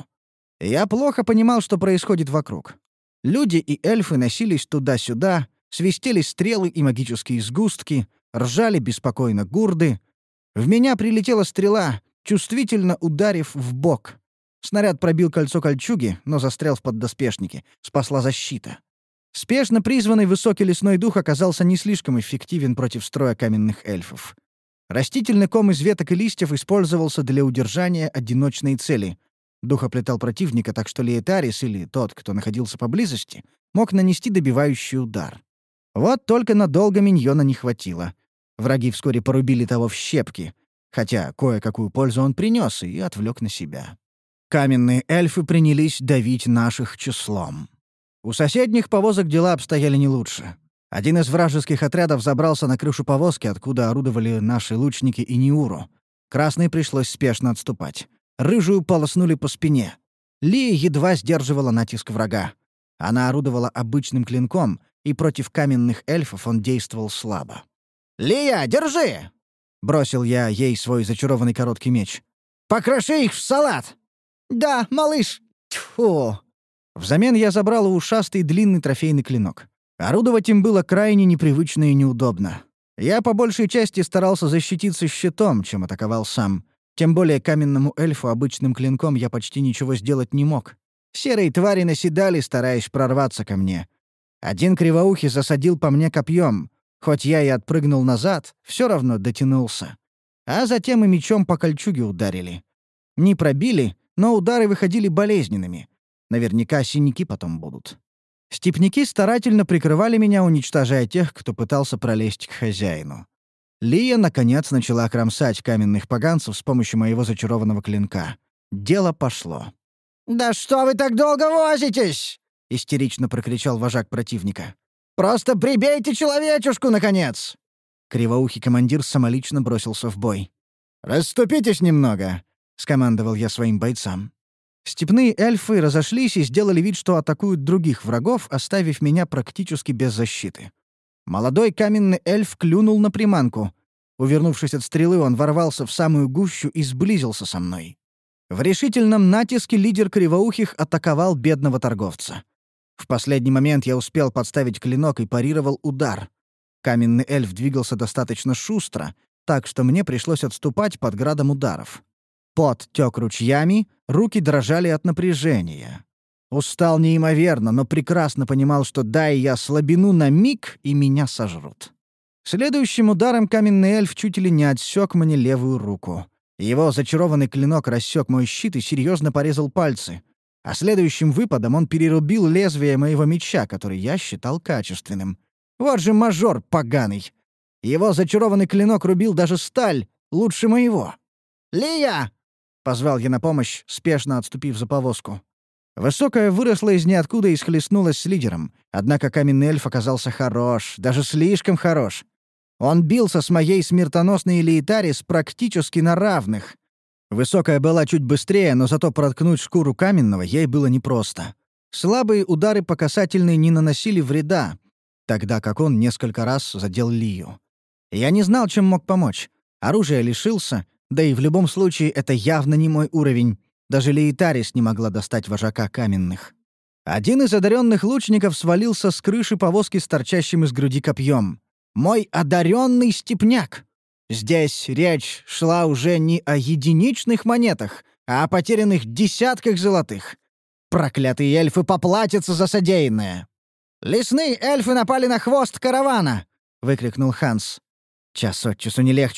Я плохо понимал, что происходит вокруг. Люди и эльфы носились туда-сюда, свистели стрелы и магические сгустки, ржали беспокойно гурды. В меня прилетела стрела, чувствительно ударив в бок. Снаряд пробил кольцо кольчуги, но застрял в поддоспешнике. Спасла защита. Спешно призванный высокий лесной дух оказался не слишком эффективен против строя каменных эльфов. Растительный ком из веток и листьев использовался для удержания одиночной цели. Дух оплетал противника, так что Лейтарис или тот, кто находился поблизости, мог нанести добивающий удар. Вот только надолго миньона не хватило. Враги вскоре порубили того в щепки, хотя кое-какую пользу он принес и отвлек на себя. Каменные эльфы принялись давить наших числом. У соседних повозок дела обстояли не лучше. Один из вражеских отрядов забрался на крышу повозки, откуда орудовали наши лучники и Ниуру. Красной пришлось спешно отступать. Рыжую полоснули по спине. Лия едва сдерживала натиск врага. Она орудовала обычным клинком, и против каменных эльфов он действовал слабо. «Лия, держи!» — бросил я ей свой зачарованный короткий меч. «Покроши их в салат!» «Да, малыш!» Тьфу! Взамен я забрал у ушастый длинный трофейный клинок. Орудовать им было крайне непривычно и неудобно. Я по большей части старался защититься щитом, чем атаковал сам. Тем более каменному эльфу обычным клинком я почти ничего сделать не мог. Серые твари наседали, стараясь прорваться ко мне. Один кривоухий засадил по мне копьем. Хоть я и отпрыгнул назад, все равно дотянулся. А затем и мечом по кольчуге ударили. Не пробили, но удары выходили болезненными. Наверняка синяки потом будут. Степняки старательно прикрывали меня, уничтожая тех, кто пытался пролезть к хозяину. Лия, наконец, начала кромсать каменных поганцев с помощью моего зачарованного клинка. Дело пошло. «Да что вы так долго возитесь?» — истерично прокричал вожак противника. «Просто прибейте человечушку, наконец!» Кривоухий командир самолично бросился в бой. «Расступитесь немного!» — скомандовал я своим бойцам. Степные эльфы разошлись и сделали вид, что атакуют других врагов, оставив меня практически без защиты. Молодой каменный эльф клюнул на приманку. Увернувшись от стрелы, он ворвался в самую гущу и сблизился со мной. В решительном натиске лидер кривоухих атаковал бедного торговца. В последний момент я успел подставить клинок и парировал удар. Каменный эльф двигался достаточно шустро, так что мне пришлось отступать под градом ударов. Пот тёк ручьями, руки дрожали от напряжения. Устал неимоверно, но прекрасно понимал, что дай я слабину на миг, и меня сожрут. Следующим ударом каменный эльф чуть ли не отсек мне левую руку. Его зачарованный клинок рассек мой щит и серьезно порезал пальцы. А следующим выпадом он перерубил лезвие моего меча, который я считал качественным. Вот же мажор поганый. Его зачарованный клинок рубил даже сталь, лучше моего. «Лия!» — позвал я на помощь, спешно отступив за повозку. Высокая выросла из ниоткуда и схлестнулась с лидером. Однако каменный эльф оказался хорош, даже слишком хорош. Он бился с моей смертоносной Лейтарис практически на равных. Высокая была чуть быстрее, но зато проткнуть шкуру каменного ей было непросто. Слабые удары по касательной не наносили вреда, тогда как он несколько раз задел Лию. Я не знал, чем мог помочь. Оружия лишился, да и в любом случае это явно не мой уровень. Даже Лейтарис не могла достать вожака каменных. Один из одаренных лучников свалился с крыши повозки с торчащим из груди копьем. Мой одаренный степняк! Здесь речь шла уже не о единичных монетах, а о потерянных десятках золотых. Проклятые эльфы поплатятся за содеянное. «Лесные эльфы напали на хвост каравана!» — выкрикнул Ханс. Час от часу не легче.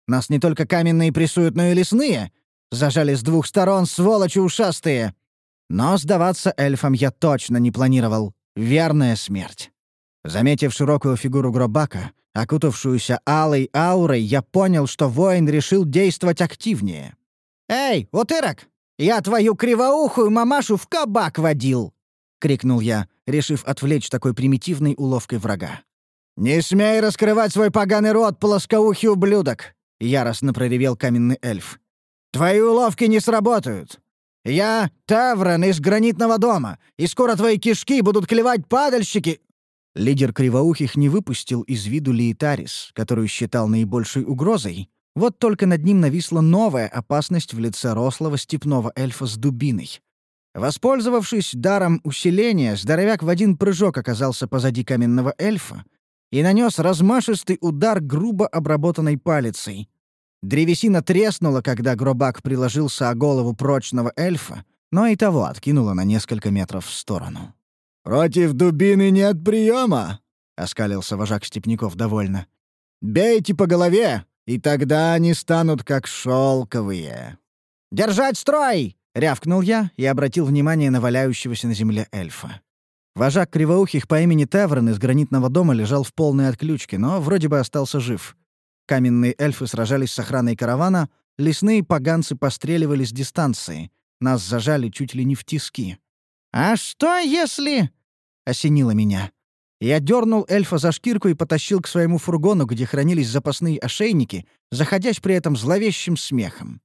Нас не только каменные прессуют, но и лесные. Зажали с двух сторон, сволочи ушастые. Но сдаваться эльфам я точно не планировал. Верная смерть. Заметив широкую фигуру Гробака, окутавшуюся алой аурой, я понял, что воин решил действовать активнее. «Эй, утырок! Я твою кривоухую мамашу в кабак водил!» — крикнул я, решив отвлечь такой примитивной уловкой врага. «Не смей раскрывать свой поганый рот, плоскоухий ублюдок!» — яростно проревел каменный эльф. «Твои уловки не сработают. Я Таврон из Гранитного дома, и скоро твои кишки будут клевать падальщики!» Лидер кривоухих не выпустил из виду Лиетарис, которую считал наибольшей угрозой. Вот только над ним нависла новая опасность в лице рослого степного эльфа с дубиной. Воспользовавшись даром усиления, здоровяк в один прыжок оказался позади каменного эльфа и нанес размашистый удар грубо обработанной палицей. Древесина треснула, когда Гробак приложился о голову прочного эльфа, но и того откинуло на несколько метров в сторону. «Против дубины нет приема!» — оскалился вожак степняков довольно. «Бейте по голове, и тогда они станут как шелковые». «Держать строй!» — рявкнул я и обратил внимание на валяющегося на земле эльфа. Вожак кривоухих по имени Таврон из Гранитного дома лежал в полной отключке, но вроде бы остался жив. Каменные эльфы сражались с охраной каравана, лесные поганцы постреливали с дистанции. Нас зажали чуть ли не в тиски. «А что если...» — осенило меня. Я дернул эльфа за шкирку и потащил к своему фургону, где хранились запасные ошейники, заходясь при этом зловещим смехом.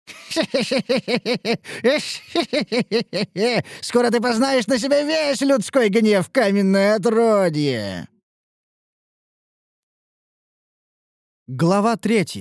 «Скоро ты познаешь на себе весь людской гнев, каменное отродье!» Глава 3.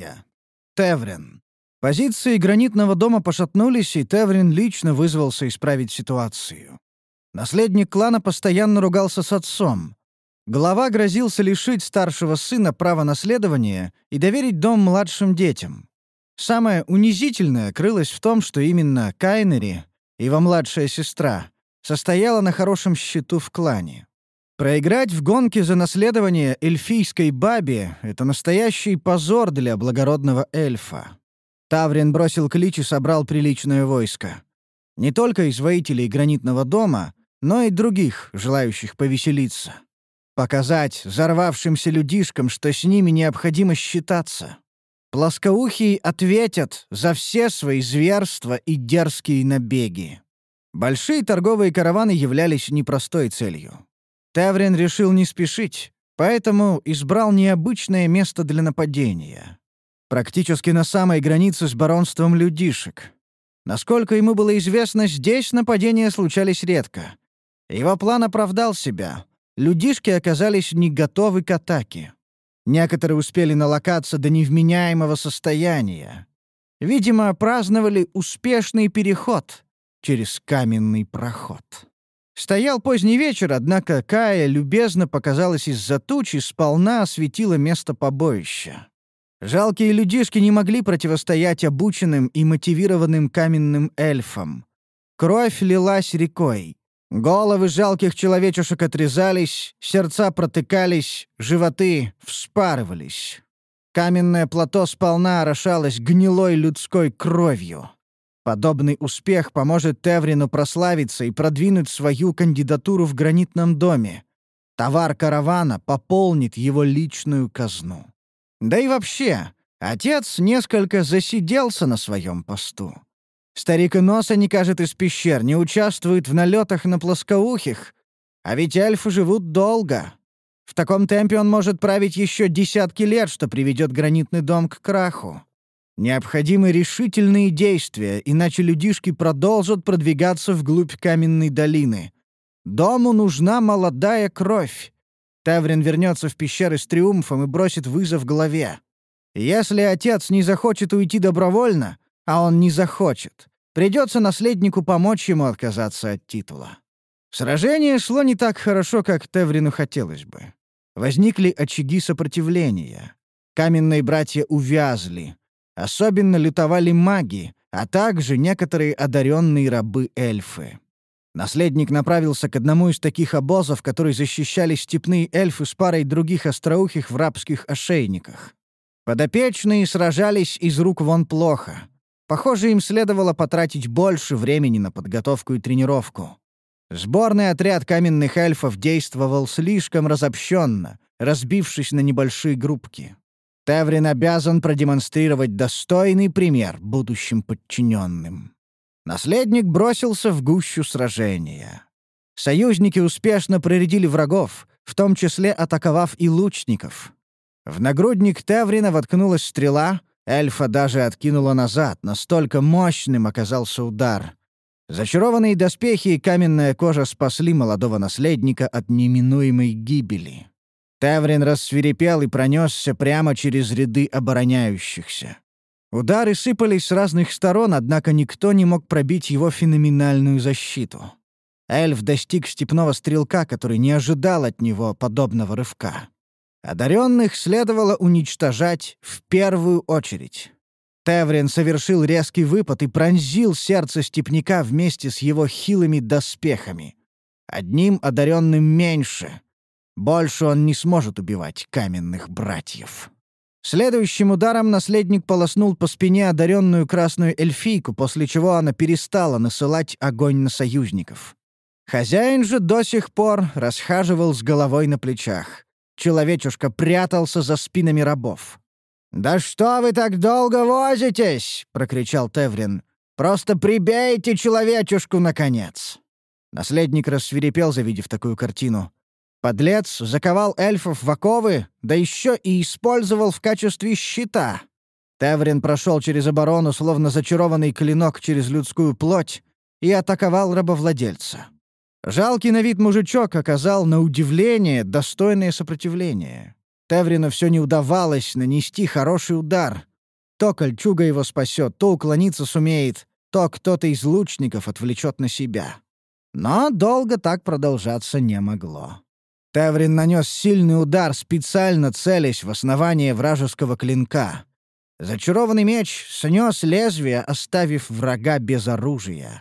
Теврин. Позиции Гранитного дома пошатнулись, и Теврин лично вызвался исправить ситуацию. Наследник клана постоянно ругался с отцом. Глава грозился лишить старшего сына права наследования и доверить дом младшим детям. Самое унизительное крылось в том, что именно Кайнери, его младшая сестра, состояла на хорошем счету в клане. Проиграть в гонке за наследование эльфийской бабе — это настоящий позор для благородного эльфа. Таврин бросил клич и собрал приличное войско. Не только из воителей Гранитного дома, но и других, желающих повеселиться. Показать взорвавшимся людишкам, что с ними необходимо считаться. Плоскоухие ответят за все свои зверства и дерзкие набеги. Большие торговые караваны являлись непростой целью. Таврин решил не спешить, поэтому избрал необычное место для нападения. Практически на самой границе с баронством людишек. Насколько ему было известно, здесь нападения случались редко. Его план оправдал себя. Людишки оказались не готовы к атаке. Некоторые успели налокаться до невменяемого состояния. Видимо, праздновали успешный переход через каменный проход. Стоял поздний вечер, однако Кая любезно показалась из-за туч и сполна осветила место побоища. Жалкие людишки не могли противостоять обученным и мотивированным каменным эльфам. Кровь лилась рекой. Головы жалких человечушек отрезались, сердца протыкались, животы вспарывались. Каменное плато сполна орошалось гнилой людской кровью. Подобный успех поможет Теврину прославиться и продвинуть свою кандидатуру в Гранитном доме. Товар каравана пополнит его личную казну. Да и вообще, отец несколько засиделся на своем посту. Старик и носа не кажет из пещер, не участвует в налетах на плоскоухих. А ведь эльфы живут долго. В таком темпе он может править еще десятки лет, что приведет Гранитный дом к краху. Необходимы решительные действия, иначе людишки продолжат продвигаться вглубь каменной долины. Дому нужна молодая кровь. Таврин вернется в пещеры с триумфом и бросит вызов главе. Если отец не захочет уйти добровольно, а он не захочет, придется наследнику помочь ему отказаться от титула. Сражение шло не так хорошо, как Теврину хотелось бы. Возникли очаги сопротивления. Каменные братья увязли. Особенно лютовали маги, а также некоторые одаренные рабы-эльфы. Наследник направился к одному из таких обозов, который защищали степные эльфы с парой других остроухих в рабских ошейниках. Подопечные сражались из рук вон плохо. Похоже, им следовало потратить больше времени на подготовку и тренировку. Сборный отряд каменных эльфов действовал слишком разобщенно, разбившись на небольшие группки. Теврин обязан продемонстрировать достойный пример будущим подчиненным. Наследник бросился в гущу сражения. Союзники успешно проредили врагов, в том числе атаковав и лучников. В нагрудник Теврина воткнулась стрела, эльфа даже откинула назад, настолько мощным оказался удар. Зачарованные доспехи и каменная кожа спасли молодого наследника от неминуемой гибели. Теврин рассвирепел и пронесся прямо через ряды обороняющихся. Удары сыпались с разных сторон, однако никто не мог пробить его феноменальную защиту. Эльф достиг степного стрелка, который не ожидал от него подобного рывка. Одаренных следовало уничтожать в первую очередь. Теврин совершил резкий выпад и пронзил сердце степняка вместе с его хилыми доспехами. Одним одаренным меньше. Больше он не сможет убивать каменных братьев. Следующим ударом наследник полоснул по спине одаренную красную эльфийку, после чего она перестала насылать огонь на союзников. Хозяин же до сих пор расхаживал с головой на плечах. Человечушка прятался за спинами рабов. «Да что вы так долго возитесь?» — прокричал Теврин. «Просто прибейте человечушку, наконец!» Наследник рассвирепел, завидев такую картину. Подлец заковал эльфов в оковы, да еще и использовал в качестве щита. Теврин прошел через оборону, словно зачарованный клинок через людскую плоть, и атаковал рабовладельца. Жалкий на вид мужичок оказал, на удивление, достойное сопротивление. Теврину все не удавалось нанести хороший удар. То кольчуга его спасет, то уклониться сумеет, то кто-то из лучников отвлечет на себя. Но долго так продолжаться не могло. Теврин нанес сильный удар, специально целясь в основание вражеского клинка. Зачарованный меч снес лезвие, оставив врага без оружия.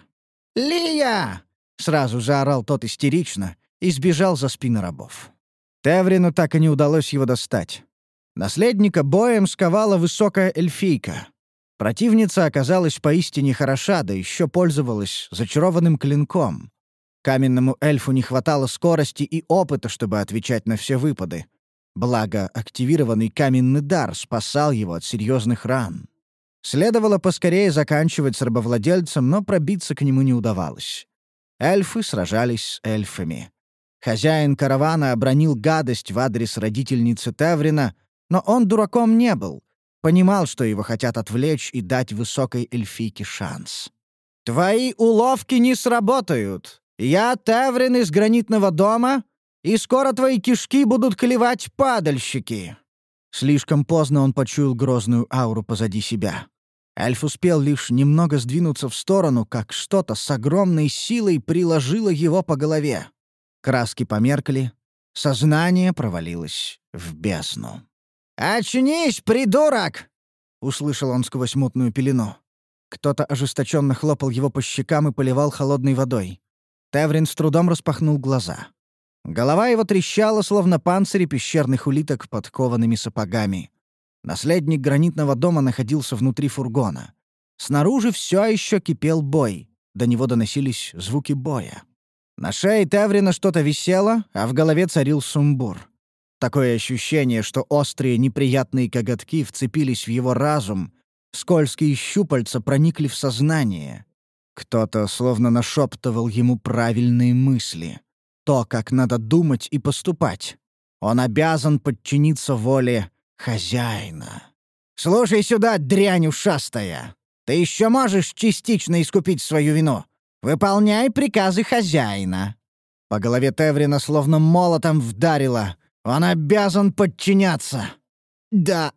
«Лия!» — сразу заорал тот истерично и сбежал за спины рабов. Теврину так и не удалось его достать. Наследника боем сковала высокая эльфийка. Противница оказалась поистине хороша, да еще пользовалась зачарованным клинком. Каменному эльфу не хватало скорости и опыта, чтобы отвечать на все выпады. Благо, активированный каменный дар спасал его от серьезных ран. Следовало поскорее заканчивать с рабовладельцем, но пробиться к нему не удавалось. Эльфы сражались с эльфами. Хозяин каравана обронил гадость в адрес родительницы Теврина, но он дураком не был. Понимал, что его хотят отвлечь и дать высокой эльфийке шанс. «Твои уловки не сработают. Я Теврин из гранитного дома, и скоро твои кишки будут клевать падальщики». Слишком поздно он почуял грозную ауру позади себя. Эльф успел лишь немного сдвинуться в сторону, как что-то с огромной силой приложило его по голове. Краски померкли, сознание провалилось в бездну. «Очнись, придурок!» — услышал он сквозь мутную пелену. Кто-то ожесточенно хлопал его по щекам и поливал холодной водой. Теврин с трудом распахнул глаза. Голова его трещала, словно панцири пещерных улиток под коваными сапогами. Наследник гранитного дома находился внутри фургона. Снаружи все еще кипел бой. До него доносились звуки боя. На шее Теврина что-то висело, а в голове царил сумбур. Такое ощущение, что острые неприятные коготки вцепились в его разум, скользкие щупальца проникли в сознание. Кто-то словно нашептывал ему правильные мысли. То, как надо думать и поступать. Он обязан подчиниться воле хозяина. «Слушай сюда, дрянь ушастая! Ты еще можешь частично искупить свою вину. Выполняй приказы хозяина!» По голове Теврина словно молотом вдарило. Он обязан подчиняться. «Да,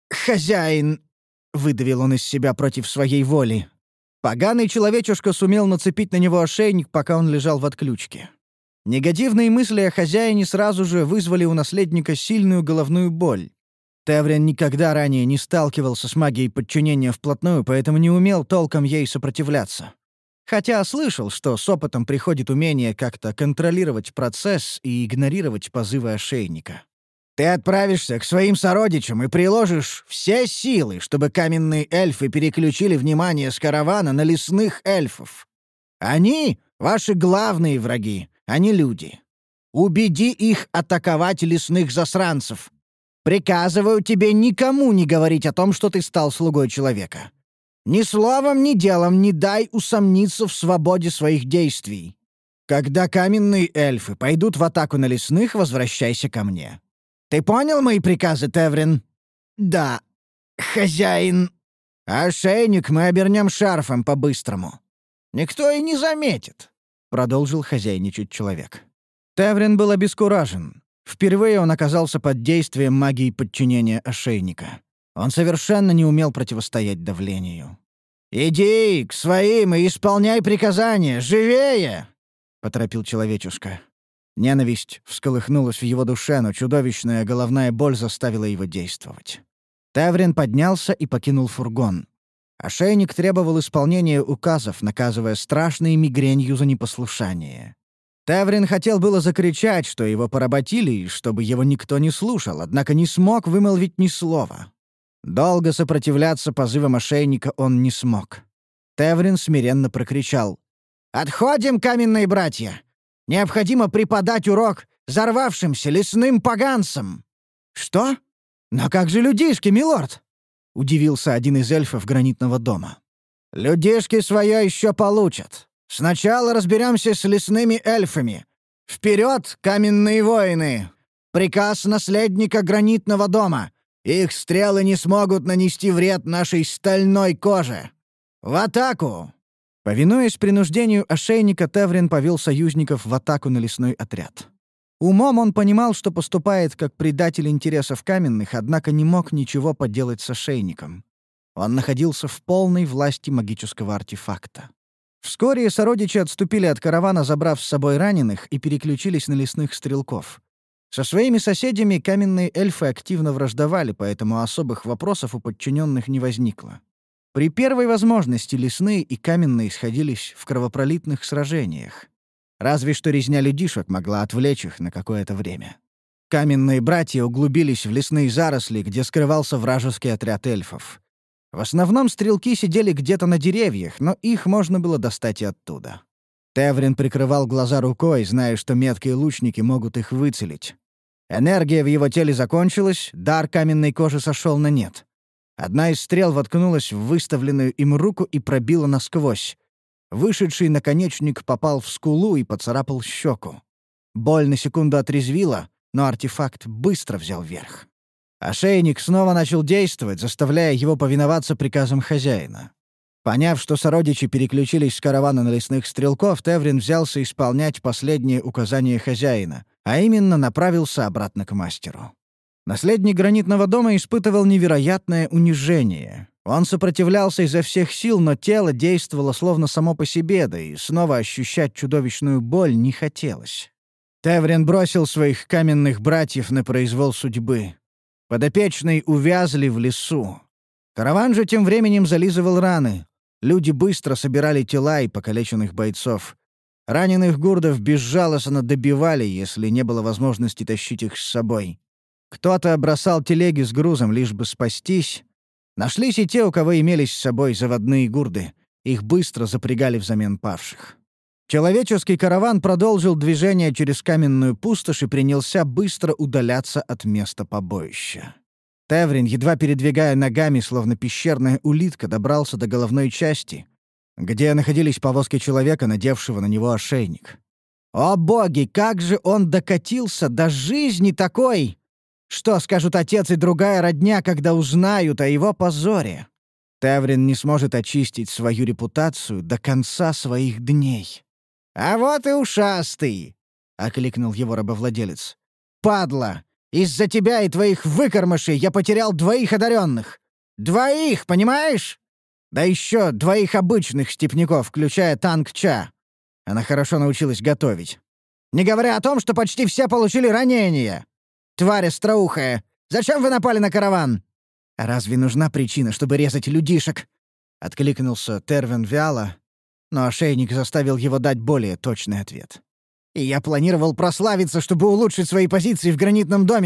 хозяин!» — выдавил он из себя против своей воли. Поганый человечушка сумел нацепить на него ошейник, пока он лежал в отключке. Негативные мысли о хозяине сразу же вызвали у наследника сильную головную боль. Теврин никогда ранее не сталкивался с магией подчинения вплотную, поэтому не умел толком ей сопротивляться. Хотя слышал, что с опытом приходит умение как-то контролировать процесс и игнорировать позывы ошейника. Ты отправишься к своим сородичам и приложишь все силы, чтобы каменные эльфы переключили внимание с каравана на лесных эльфов. Они — ваши главные враги, а не люди. Убеди их атаковать лесных засранцев. Приказываю тебе никому не говорить о том, что ты стал слугой человека. Ни словом, ни делом не дай усомниться в свободе своих действий. Когда каменные эльфы пойдут в атаку на лесных, возвращайся ко мне. Ты понял мои приказы, Теврин? Да, хозяин. Ошейник мы обернем шарфом по-быстрому. Никто и не заметит, — продолжил хозяйничать человек. Теврин был обескуражен. Впервые он оказался под действием магии подчинения ошейника. Он совершенно не умел противостоять давлению. «Иди к своим и исполняй приказания! Живее!» — поторопил человечушка. Ненависть всколыхнулась в его душе, но чудовищная головная боль заставила его действовать. Теврин поднялся и покинул фургон. Ошейник требовал исполнения указов, наказывая страшной мигренью за непослушание. Теврин хотел было закричать, что его поработили, и чтобы его никто не слушал, однако не смог вымолвить ни слова. Долго сопротивляться позывам ошейника он не смог. Теврин смиренно прокричал: «Отходим, каменные братья! Необходимо преподать урок взорвавшимся лесным поганцам!» «Что? Но как же людишки, милорд?» — удивился один из эльфов гранитного дома. «Людишки свое еще получат. Сначала разберемся с лесными эльфами. Вперед, каменные воины! Приказ наследника гранитного дома. Их стрелы не смогут нанести вред нашей стальной коже. В атаку!» Повинуясь принуждению ошейника, Теврин повел союзников в атаку на лесной отряд. Умом он понимал, что поступает как предатель интересов каменных, однако не мог ничего поделать с ошейником. Он находился в полной власти магического артефакта. Вскоре сородичи отступили от каравана, забрав с собой раненых, и переключились на лесных стрелков. Со своими соседями каменные эльфы активно враждовали, поэтому особых вопросов у подчиненных не возникло. При первой возможности лесные и каменные сходились в кровопролитных сражениях. Разве что резня людишек могла отвлечь их на какое-то время. Каменные братья углубились в лесные заросли, где скрывался вражеский отряд эльфов. В основном стрелки сидели где-то на деревьях, но их можно было достать и оттуда. Теврин прикрывал глаза рукой, зная, что меткие лучники могут их выцелить. Энергия в его теле закончилась, дар каменной кожи сошел на нет. Одна из стрел воткнулась в выставленную им руку и пробила насквозь. Вышедший наконечник попал в скулу и поцарапал щеку. Боль на секунду отрезвила, но артефакт быстро взял верх. Ошейник снова начал действовать, заставляя его повиноваться приказам хозяина. Поняв, что сородичи переключились с каравана на лесных стрелков, Теврин взялся исполнять последние указания хозяина, а именно направился обратно к мастеру. Наследник гранитного дома испытывал невероятное унижение. Он сопротивлялся изо всех сил, но тело действовало словно само по себе, да и снова ощущать чудовищную боль не хотелось. Теврин бросил своих каменных братьев на произвол судьбы. Подопечные увязли в лесу. Караван же тем временем зализывал раны. Люди быстро собирали тела и покалеченных бойцов. Раненых гурдов безжалостно добивали, если не было возможности тащить их с собой. Кто-то бросал телеги с грузом, лишь бы спастись. Нашлись и те, у кого имелись с собой заводные гурды. Их быстро запрягали взамен павших. Человеческий караван продолжил движение через каменную пустошь и принялся быстро удаляться от места побоища. Теврин, едва передвигая ногами, словно пещерная улитка, добрался до головной части, где находились повозки человека, надевшего на него ошейник. О боги, как же он докатился до жизни такой! Что скажут отец и другая родня, когда узнают о его позоре? Теврин не сможет очистить свою репутацию до конца своих дней. «А вот и ушастый!» — окликнул его рабовладелец. «Падла! Из-за тебя и твоих выкормышей я потерял 2 одаренных! 2, понимаешь? Да еще 2 обычных степняков, включая Танг-Ча. Она хорошо научилась готовить. Не говоря о том, что почти все получили ранения. Тварь остроухая! Зачем вы напали на караван?» «А разве нужна причина, чтобы резать людишек?» — откликнулся Тервин вяло, но ошейник заставил его дать более точный ответ. «И я планировал прославиться, чтобы улучшить свои позиции в гранитном доме.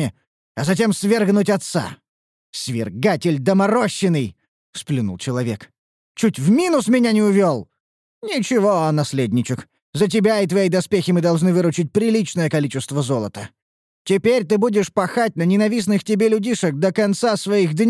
а затем свергнуть отца. «Свергатель доморощенный!» — сплюнул человек. «Чуть в минус меня не увел!» «Ничего, наследничек, за тебя и твои доспехи мы должны выручить приличное количество золота. Теперь ты будешь пахать на ненавистных тебе людишек до конца своих дней».